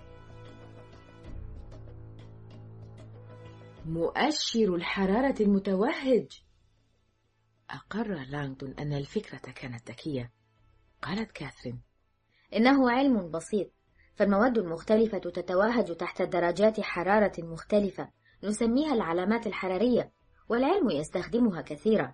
مؤشر الحرارة المتوهج. أقر لانغدون أن الفكرة كانت ذكية. قالت كاثرين: إنه علم بسيط، فالمواد المختلفة تتوهج تحت درجات حرارة مختلفة نسميها العلامات الحرارية، والعلم يستخدمها كثيرا.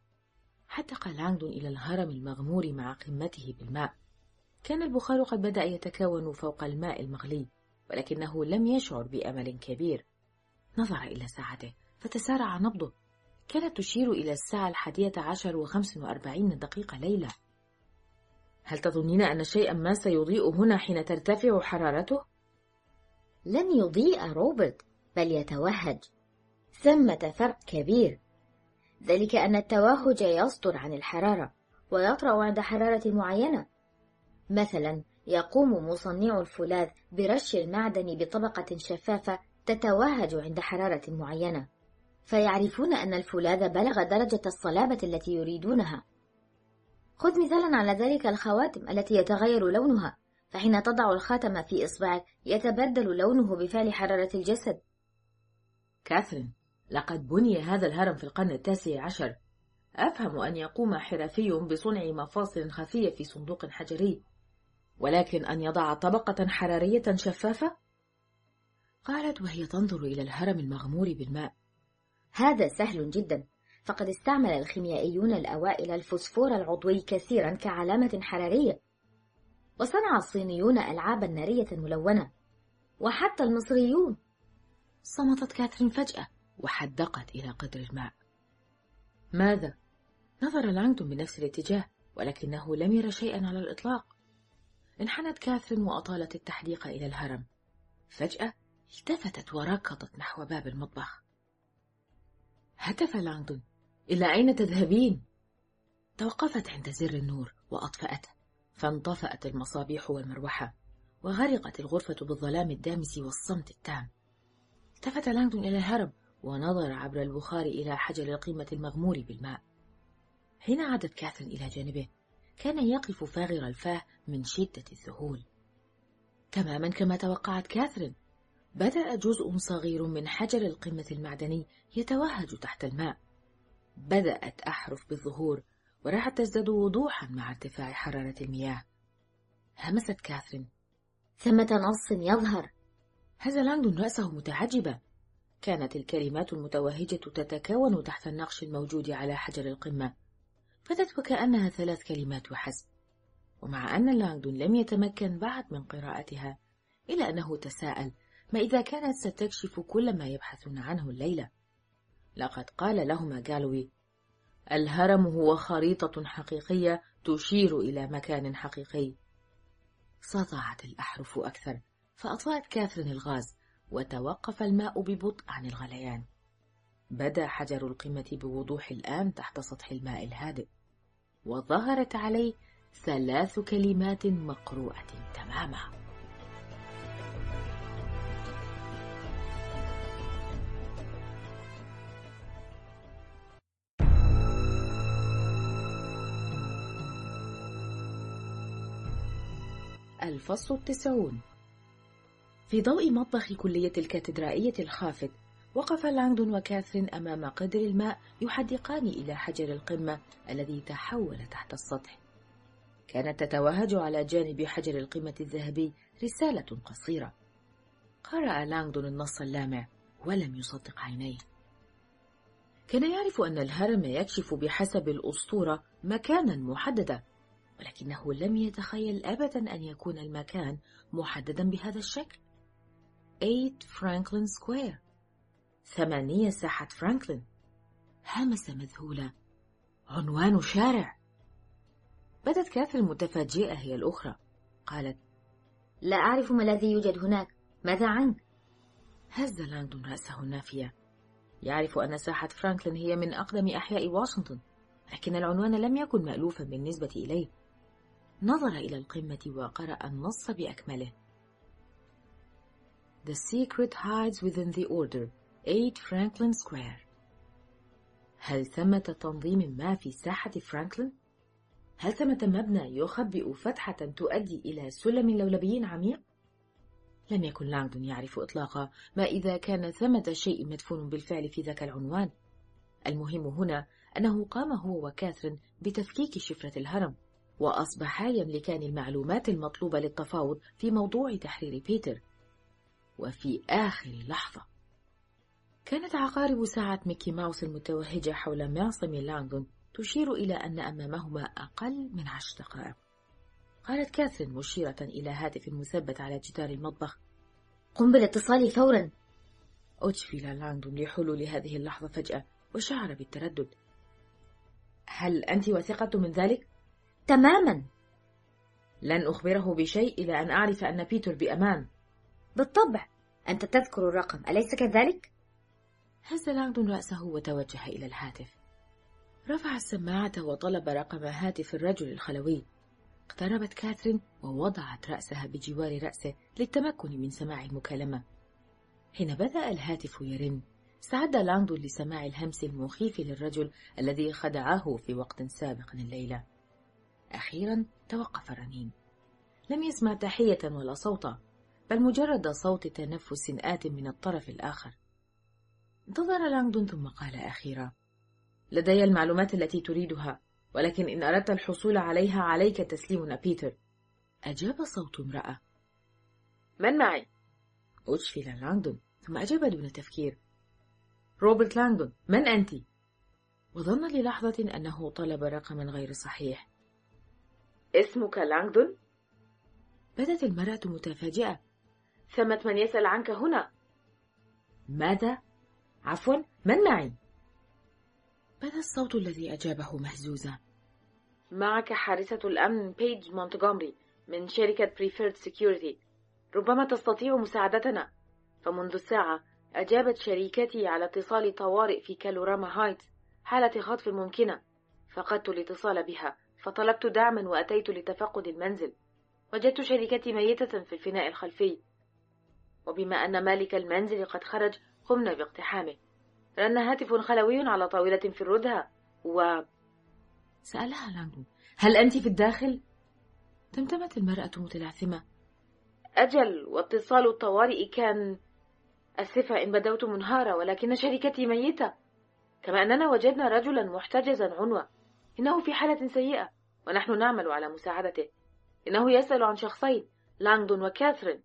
حدق لانغدون إلى الهرم المغمور مع قمته بالماء. كان البخار قد بدأ يتكون فوق الماء المغلي، ولكنه لم يشعر بأمل كبير. نظر إلى ساعته فتسارع نبضه. كانت تشير إلى الساعة 11:45 ليلة. هل تظنين أن شيئا ما سيضيء هنا حين ترتفع حرارته؟ لن يضيء روبرت، بل يتوهج. ثمة فرق كبير، ذلك أن التوهج يصدر عن الحرارة ويطرأ عند حرارة معينة. مثلا يقوم مصنع الفولاذ برش المعدن بطبقة شفافة تتوهج عند حرارة معينة، فيعرفون أن الفولاذ بلغ درجة الصلابة التي يريدونها. خذ مثالا على ذلك الخواتم التي يتغير لونها، فحين تضع الخاتم في إصبعك يتبدل لونه بفعل حرارة الجسد. كاثرين، لقد بني هذا الهرم في القرن 19. أفهم أن يقوم حرفي بصنع مفاصل خفية في صندوق حجري، ولكن أن يضع طبقة حرارية شفافة؟ قالت وهي تنظر إلى الهرم المغمور بالماء. هذا سهل جدا، فقد استعمل الخيميائيون الأوائل الفوسفور العضوي كثيرا كعلامة حرارية، وصنع الصينيون ألعابا نارية ملونة، وحتى المصريون. صمتت كاثرين فجأة وحدقت إلى قدر الماء. ماذا؟ نظر لانغدون بنفس الاتجاه، ولكنه لم ير شيئا على الإطلاق. انحنت كاثرين وأطالت التحديق إلى الهرم. فجأة التفتت وركضت نحو باب المطبخ. هتف لانغدون: إلى أين تذهبين؟ توقفت عند زر النور وأطفأته، فانطفأت المصابيح والمروحة، وغرقت الغرفة بالظلام الدامس والصمت التام. التفت لانغدون إلى الهرم ونظر عبر البخار إلى حجر القمة المغمور بالماء. حين عادت كاثرين إلى جانبه كان يقف فاغر الفاه من شدة الذهول. تماما كما توقعت كاثرين، بدأ جزء صغير من حجر القمة المعدني يتوهج تحت الماء. بدأت أحرف بالظهور، وراحت تزداد وضوحا مع ارتفاع حرارة المياه. همست كاثرين: ثمة نص يظهر. هز لانغدون رأسه متعجبا. كانت الكلمات المتوهجة تتكون تحت النقش الموجود على حجر القمة، بدت وكأنها 3 كلمات وحسب. ومع أن لانغدون لم يتمكن بعد من قراءتها، إلا أنه تساءل ما إذا كانت ستكشف كل ما يبحثون عنه الليلة. لقد قال لهما غالوي: الهرم هو خريطة حقيقية تشير إلى مكان حقيقي. صدعت الأحرف أكثر، فأطفأت كاثرين الغاز، وتوقف الماء ببطء عن الغليان. بدا حجر القمة بوضوح الآن تحت سطح الماء الهادئ، وظهرت عليه 3 كلمات مقروءة تماما: 90. في ضوء مطبخ كلية الكاتدرائية الخافت، وقف لانغدون وكاثرين أمام قدر الماء يحدقان إلى حجر القمة الذي تحول تحت السطح. كانت تتوهج على جانب حجر القمة الذهبي رسالة قصيرة: قرأ لانغدون النص اللامع ولم يصدق عينيه. كان يعرف أن الهرم يكشف بحسب الأسطورة مكانا محددا، ولكنه لم يتخيل أبدا أن يكون المكان محددا بهذا الشكل. 8 فرانكلين سكوير، 8 ساحة فرانكلين. همس مذهولة. عنوان شارع. بدت كاثرين متفاجئة هي الأخرى. قالت: لا أعرف ما الذي يوجد هناك، ماذا عنك؟ هز لانغدون رأسه النافية. يعرف أن ساحة فرانكلين هي من أقدم أحياء واشنطن، لكن العنوان لم يكن مألوفا بالنسبة إليه. نظر إلى القمة وقرأ النص بأكمله: The secret hides within the order, 8 Franklin Square. هل ثمة تنظيم ما في ساحة فرانكلين؟ هل ثمة مبنى يخبئ فتحة تؤدي إلى سلم لولبي عميق؟ لم يكن لانغدون يعرف إطلاقا ما إذا كان ثمة شيء مدفون بالفعل في ذاك العنوان. المهم هنا أنه قام هو وكاثرين بتفكيك شفرة الهرم، وأصبحا يملكان المعلومات المطلوبة للتفاوض في موضوع تحرير بيتر. وفي آخر لحظة كانت عقارب ساعة ميكي ماوس المتوهجة حول معصم لانغدون تشير إلى أن أمامهما أقل من 10 دقائق. قالت كاثرين مشيرة إلى هاتف مثبت على جدار المطبخ: قم بالاتصال فورا. أجفل لانغدون لحلول هذه اللحظة فجأة وشعر بالتردد. هل أنت واثقة من ذلك؟ تماما. لن أخبره بشيء إلى أن أعرف أن بيتر بأمان. بالطبع، أنت تذكر الرقم أليس كذلك؟ هز لانغدون رأسه وتوجه إلى الهاتف. رفع السماعة وطلب رقم هاتف الرجل الخلوي. اقتربت كاثرين ووضعت رأسها بجوار رأسه للتمكن من سماع المكالمة. حين بدأ الهاتف يرن، استعد لانغدون لسماع الهمس المخيف للرجل الذي خدعه في وقت سابق الليلة. أخيرا توقف الرنين. لم يسمع تحية ولا صوتا، بل مجرد صوت تنفس آت من الطرف الآخر. انتظر لانغدون ثم قال أخيرا: لدي المعلومات التي تريدها، ولكن إن أردت الحصول عليها عليك تسليمنا بيتر. أجاب صوت امرأة. من معي؟ أجفل لانغدون ثم أجاب دون تفكير: روبرت لانغدون، من أنت؟ وظن للحظة أنه طلب رقما غير صحيح. اسمك لانغدون؟ بدت المرأة متفاجئة. ثمة من يسأل عنك هنا. ماذا؟ عفوا، من معي؟ بدا الصوت الذي أجابه مهزوزا. معك حارسة الأمن بيج مونتغومري من شركة بريفيرد سيكيورتي. ربما تستطيع مساعدتنا، فمنذ الساعة أجابت شركتي على اتصال طوارئ في كالوراما هايتس حالة خطف ممكنة. فقدت الاتصال بها فطلبت دعما وأتيت لتفقد المنزل. وجدت شركتي ميتة في الفناء الخلفي، وبما أن مالك المنزل قد خرج قمنا باقتحامه. رن هاتف خلوي على طاولة في الردهة سألها لانغدون: هل أنت في الداخل؟ تمتمت المرأة متلعثمة: أجل، واتصال الطوارئ كان... أسفة إن بدوت منهارة، ولكن شركتي ميتة، كما أننا وجدنا رجلا محتجزا عنوة. إنه في حالة سيئة ونحن نعمل على مساعدته. إنه يسأل عن شخصين، لانغدون وكاثرين.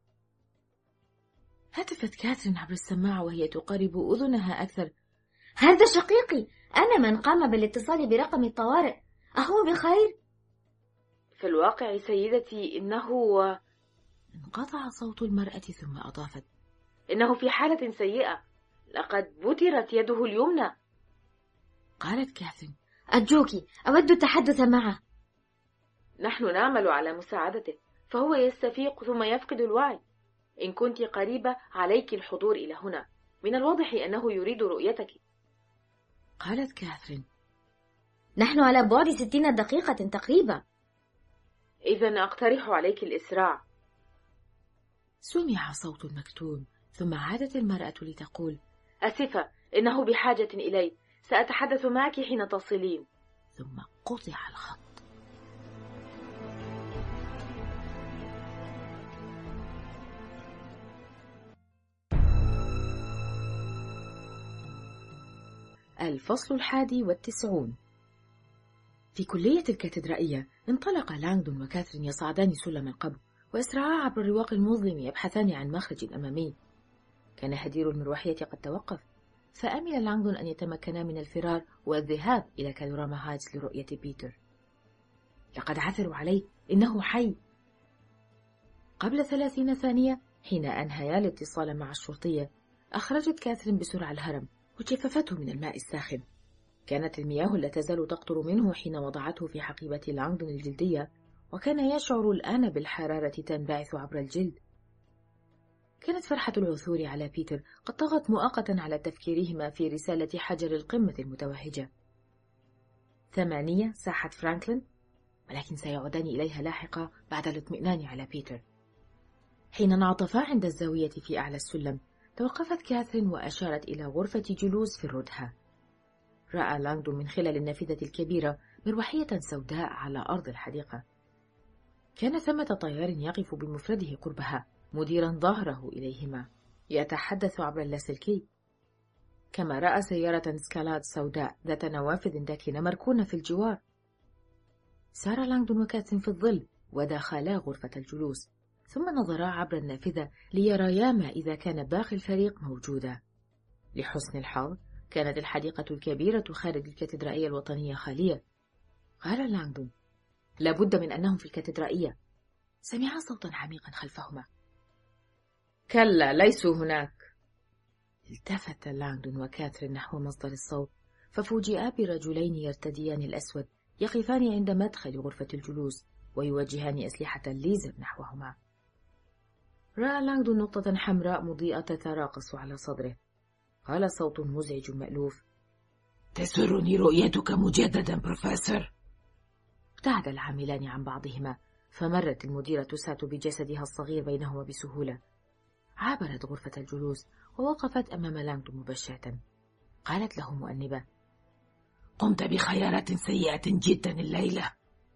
هتفت كاثرين عبر السماعة وهي تقرب أذنها أكثر: هذا شقيقي، أنا من قام بالاتصال برقم الطوارئ، أهو بخير؟ في الواقع سيدتي إنه... انقطع صوت المرأة ثم أضافت: إنه في حالة سيئة، لقد بترت يده اليمنى. قالت كاثرين: أرجوك، أود التحدث معه. نحن نعمل على مساعدته، فهو يستفيق ثم يفقد الوعي. إن كنت قريبة عليك الحضور إلى هنا، من الواضح أنه يريد رؤيتك. قالت كاثرين: نحن على بعد 60 دقيقة تقريبا. إذن أقترح عليك الإسراع. سمع صوت مكتوم، ثم عادت المرأة لتقول: أسفة، إنه بحاجة إلي، سأتحدث معك حين تصلين. ثم قطع الخط. الفصل 91. في كلية الكاتدرائية انطلق لانغدون وكاثرين يصعدان سلم القبو، ويسرعا عبر الرواق المظلم يبحثان عن مخرج أمامي. كان هدير المروحية قد توقف، فأمل لانغدون أن يتمكنا من الفرار والذهاب إلى كالوراما هايتس لرؤية بيتر. لقد عثروا عليه، إنه حي. قبل 30 ثانية حين أنهيا الاتصال مع الشرطية، أخرجت كاثرين بسرعة الهرم وجففته من الماء الساخن. كانت المياه لا تزال تقطر منه حين وضعته في حقيبة لانغدون الجلدية، وكان يشعر الآن بالحرارة تنبعث عبر الجلد. كانت فرحة العثور على بيتر قد طغت مؤقتا على تفكيرهما في رسالة حجر القمة المتوهجة. 8 ساحة فرانكلين، ولكن سيعودان إليها لاحقا بعد الاطمئنان على بيتر. حين انعطفا عند الزاوية في أعلى السلم، توقفت كاثرين وأشارت إلى غرفة جلوس في الردهة. رأى لانغدون من خلال النافذة الكبيرة مروحية سوداء على أرض الحديقة. كان ثمة طيار يقف بمفرده قربها، مديرا ظهره إليهما، يتحدث عبر اللاسلكي. كما رأى سيارة سكالاد سوداء ذات نوافذ داكنة مركونة في الجوار. سار لانغدون وكاثرين في الظل ودخلا غرفة الجلوس، ثم نظرا عبر النافذة ليرايا ما إذا كان باقي الفريق موجودا. لحسن الحظ كانت الحديقة الكبيرة خارج الكاتدرائية الوطنية خالية. قال لانغدون: لابد من أنهم في الكاتدرائية. سمع صوتا عميقا خلفهما: كلا، ليسوا هناك. التفت لانغدون وكاثرين نحو مصدر الصوت، ففوجئا برجلين يرتديان الأسود يقفان عند مدخل غرفة الجلوس ويوجهان أسلحة الليزر نحوهما. رأى لانغدون نقطة حمراء مضيئة تتراقص على صدره. قال صوت مزعج مألوف: تسرني رؤيتك مجددا بروفيسور. ابتعد العاملان عن بعضهما، فمرت المديرة ساتو بجسدها الصغير بينهما بسهولة. عابرت غرفة الجلوس ووقفت أمام لانغدون مبشرة. قالت له مؤنبة: قمت بخيارات سيئة جدا الليلة.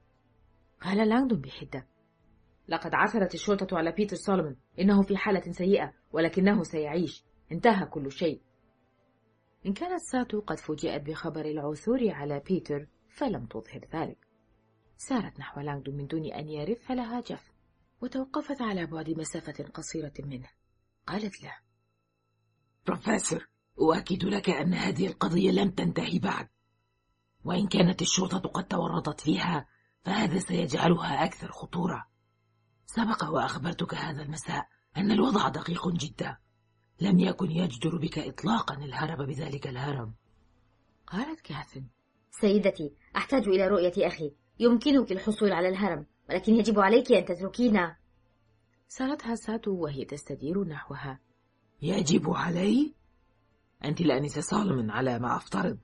قال لانغدون بحدة: لقد عثرت الشرطة على بيتر سولومون، إنه في حالة سيئة ولكنه سيعيش. انتهى كل شيء. إن كانت ساتو قد فوجئت بخبر العثور على بيتر فلم تظهر ذلك. سارت نحو لانغدون من دون أن يرف لها جف، وتوقفت على بعد مسافة قصيرة منه. قالت له: بروفيسور، أؤكد لك أن هذه القضية لم تنتهي بعد، وإن كانت الشرطة قد تورطت فيها فهذا سيجعلها أكثر خطورة. سبق وأخبرتك هذا المساء أن الوضع دقيق جدا. لم يكن يجدر بك إطلاقا الهرب بذلك الهرم. قالت كاثرين: سيدتي، أحتاج إلى رؤية أخي. يمكنك الحصول على الهرم، ولكن يجب عليك أن تتركينا. سألتها ساتو وهي تستدير نحوها. يجب علي؟ أنت الآنسة سولومون على ما أفترض.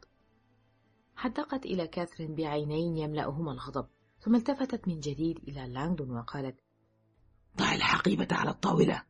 حدقت إلى كاثرين بعينين يملأهما الغضب، ثم التفتت من جديد إلى لانغدون وقالت: ضع الحقيبة على الطاولة.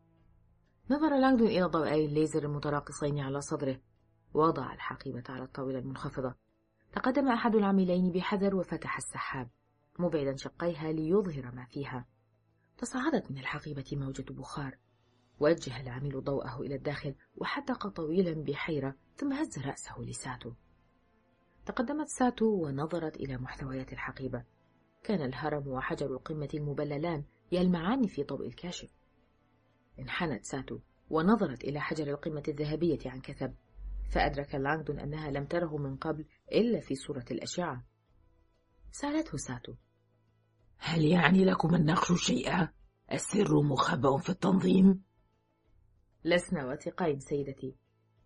نظر لانغدون إلى ضوئي الليزر المتراقصين على صدره، وضع الحقيبة على الطاولة المنخفضة. تقدم أحد العاملين بحذر وفتح السحاب، مبعدا شقيها ليظهر ما فيها. تصاعدت من الحقيبة موجة بخار. وجه العامل ضوءه إلى الداخل وحدق طويلا بحيرة، ثم هز رأسه لساتو. تقدمت ساتو ونظرت إلى محتويات الحقيبة. كان الهرم وحجر القمة المبللان يلمعان في ضوء الكاشف. انحنت ساتو ونظرت إلى حجر القمة الذهبية عن كثب، فأدرك لانغدون أنها لم تره من قبل إلا في صورة الأشعة. سألته ساتو: هل يعني لكم النقش شيئا؟ السر مخبأ في التنظيم؟ لسنا واثقين سيدتي.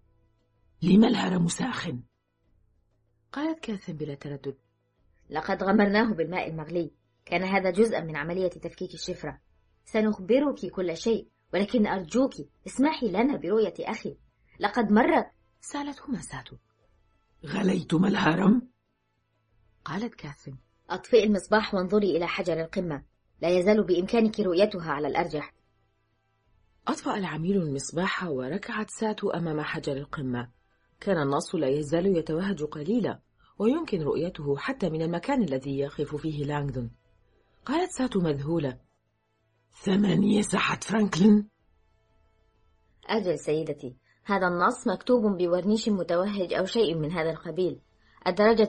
لما الهرم ساخن؟ قالت كاثرين بلا تردد: لقد غمرناه بالماء المغلي. كان هذا جزءا من عملية تفكيك الشفرة. سنخبرك كل شيء، ولكن أرجوك اسمحي لنا برؤية أخي. لقد مرت. سألتهما ساتو: غليتما الهرم؟ قالت كاثرين: أطفئي المصباح وانظري إلى حجر القمة. لا يزال بإمكانك رؤيتها على الأرجح. أطفأ العميل المصباح وركعت ساتو أمام حجر القمة. كان النص لا يزال يتوهج قليلا، ويمكن رؤيته حتى من المكان الذي يقف فيه لانغدون. قالت ساتو مذهولة: 8 ساحة فرانكلين؟ أجل سيدتي، هذا النص مكتوب بورنيش متوهج أو شيء من هذا القبيل. الدرجة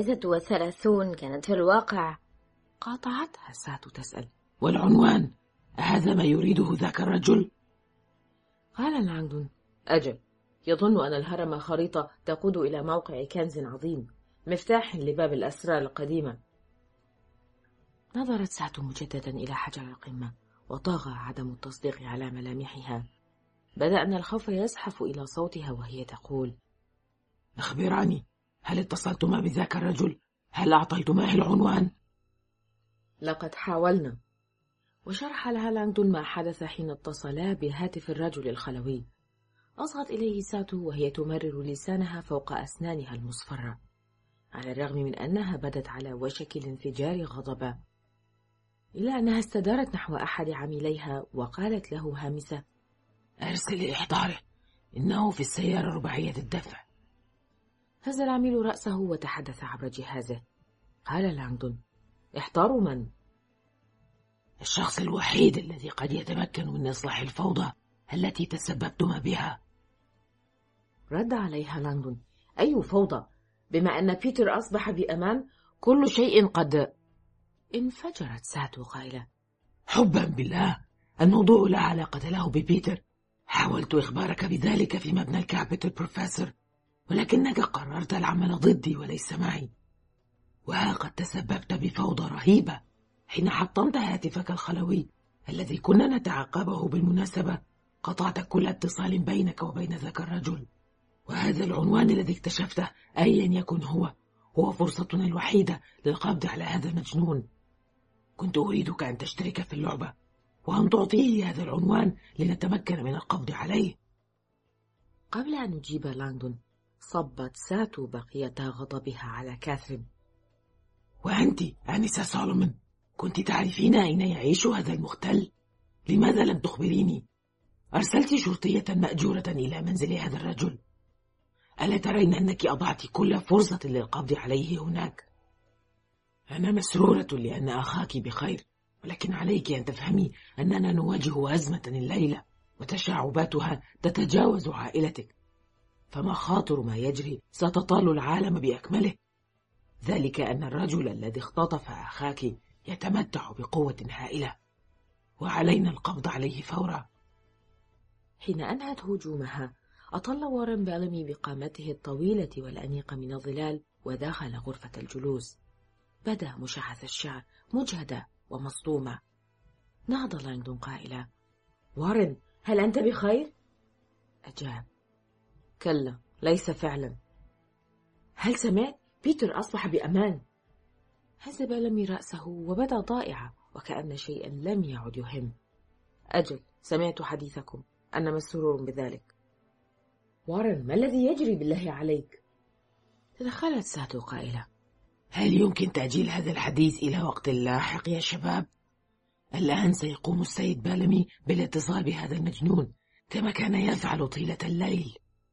33 كانت في الواقع. قاطعتها ساتو تسأل: والعنوان؟ هذا ما يريده ذاك الرجل؟ قال لانغدون: أجل، يظن أن الهرم خريطة تقود إلى موقع كنز عظيم، مفتاح لباب الأسرار القديمة. نظرت ساتو مجددا إلى حجر القمة، وطاغى عدم التصديق على ملامحها. بدأ أن الخوف يزحف إلى صوتها وهي تقول: أخبراني، هل اتصلتما بذاك الرجل؟ هل أعطيتماه العنوان؟ لقد حاولنا. وشرح لها لانغدون ما حدث حين اتصلا بهاتف الرجل الخلوي. أصغت إليه ساتو وهي تمرر لسانها فوق أسنانها المصفرة، على الرغم من أنها بدت على وشك الانفجار غضبا، إلا أنها استدارت نحو أحد عميليها وقالت له هامسة: أرسل إحضاره، إنه في السيارة رباعية الدفع. هز العميل رأسه وتحدث عبر جهازه. قال لانغدون: إحضار من؟ الشخص الوحيد الذي قد يتمكن من إصلاح الفوضى التي تسببتما بها. رد عليها لانغدون: أي فوضى؟ بما أن بيتر أصبح بأمان كل شيء قد... انفجرت ساتو قائلة: حبا بالله، الموضوع لا علاقة له ببيتر. حاولت إخبارك بذلك في مبنى الكابيتال بروفيسور، ولكنك قررت العمل ضدي وليس معي، وها قد تسببت بفوضى رهيبة حين حطمت هاتفك الخلوي الذي كنا نتعقبه. بالمناسبة، قطعت كل اتصال بينك وبين ذاك الرجل، وهذا العنوان الذي اكتشفته أيا يكن هو فرصتنا الوحيدة للقبض على هذا المجنون. كنت أريدك أن تشترك في اللعبة وأن تعطيه هذا العنوان لنتمكن من القبض عليه. قبل أن يجيب لانغدون، صبت ساتو بقية غضبها على كاثرين. وأنت آنسة سولومون، كنت تعرفين أين يعيش هذا المختل؟ لماذا لم تخبريني؟ أرسلت شرطية مأجورة إلى منزل هذا الرجل. ألا ترين أنك أضعت كل فرصة للقبض عليه هناك؟ أنا مسرورة لأن أخاك بخير، ولكن عليك أن تفهمي أننا نواجه أزمة الليلة وتشعباتها تتجاوز عائلتك، فمخاطر ما يجري ستطال العالم بأكمله. ذلك أن الرجل الذي اختطف أخاك يتمتع بقوة هائلة، وعلينا القبض عليه فورا. حين أنهت هجومها، أطل وارن بيلمي بقامته الطويلة والأنيقة من الظلال ودخل غرفة الجلوس. بدا مشعث الشعر، مجهدة ومصدومة. نهض لانغدون قائلا: وارن، هل أنت بخير؟ أجاب: كلا، ليس فعلا. هل سمعت؟ بيتر أصبح بأمان. هز بيلمي رأسه وبدا ضائعا وكأن شيئا لم يعد يهم. أجل، سمعت حديثكم، أنا مسرور بذلك. وارن، ما الذي يجري بالله عليك؟ تدخلت ساتو قائلة: هل يمكن تأجيل هذا الحديث إلى وقت لاحق يا شباب؟ الآن سيقوم السيد بيلمي بالاتصال بهذا المجنون كما كان يفعل طيلة الليل.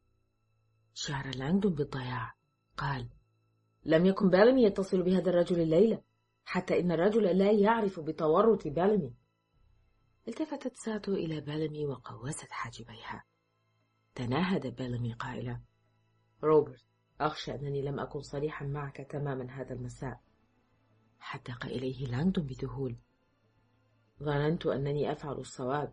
شعر لانغدون بالضياع. قال: لم يكن بيلمي يتصل بهذا الرجل الليلة، حتى إن الرجل لا يعرف بتورط بيلمي. التفتت ساتو إلى بيلمي وقوست حاجبيها. تناهد بيلمي قائلا: روبرت، أخشى أنني لم أكن صريحا معك تماما هذا المساء. حدق إليه لانغدون بذهول. ظننت أنني أفعل الصواب.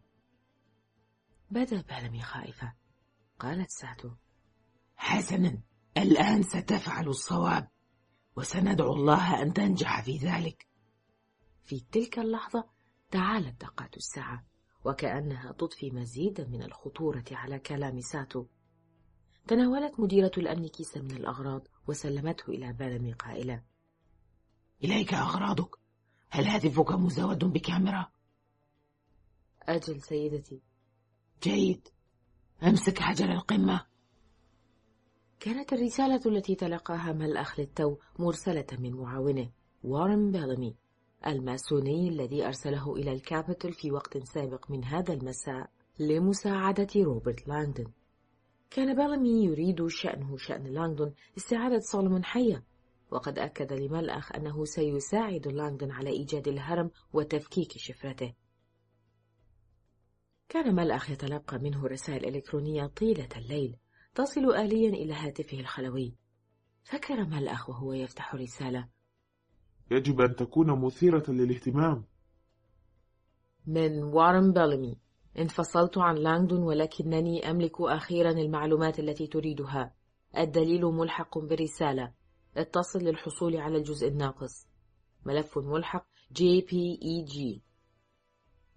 بدا بيلمي خائفة. قالت ساتو: حسنا، الآن ستفعل الصواب، وسندعو الله أن تنجح في ذلك. في تلك اللحظة تعالت دقات الساعة، وكأنها تضفي مزيدا من الخطورة على كلام ساتو. تناولت مديرة الأمن كيسا من الأغراض وسلمته إلى بيلمي قائلة: إليك أغراضك. هل هاتفك مزود بكاميرا؟ أجل سيدتي. جيد، أمسك حجر القمة. كانت الرسالة التي تلقاها ملأخ للتو مرسلة من معاونه وارن بيلمي الماسوني الذي أرسله إلى الكابيتول في وقت سابق من هذا المساء لمساعدة روبرت لانغدون. كان بيلمي يريد شأنه شأن لانغدون استعادة سولومون حية، وقد أكد لملأخ أنه سيساعد لانغدون على إيجاد الهرم وتفكيك شفرته. كان ملأخ يتلقى منه رسائل إلكترونية طيلة الليل تصل آليا إلى هاتفه الخلوي. فكر ملأخ وهو يفتح رسالة: يجب أن تكون مثيرة للاهتمام. من وارن بيلمي، انفصلت عن لانغدون، ولكنني أملك أخيرا المعلومات التي تريدها. الدليل ملحق برسالة. اتصل للحصول على الجزء الناقص. ملف ملحق JPEG.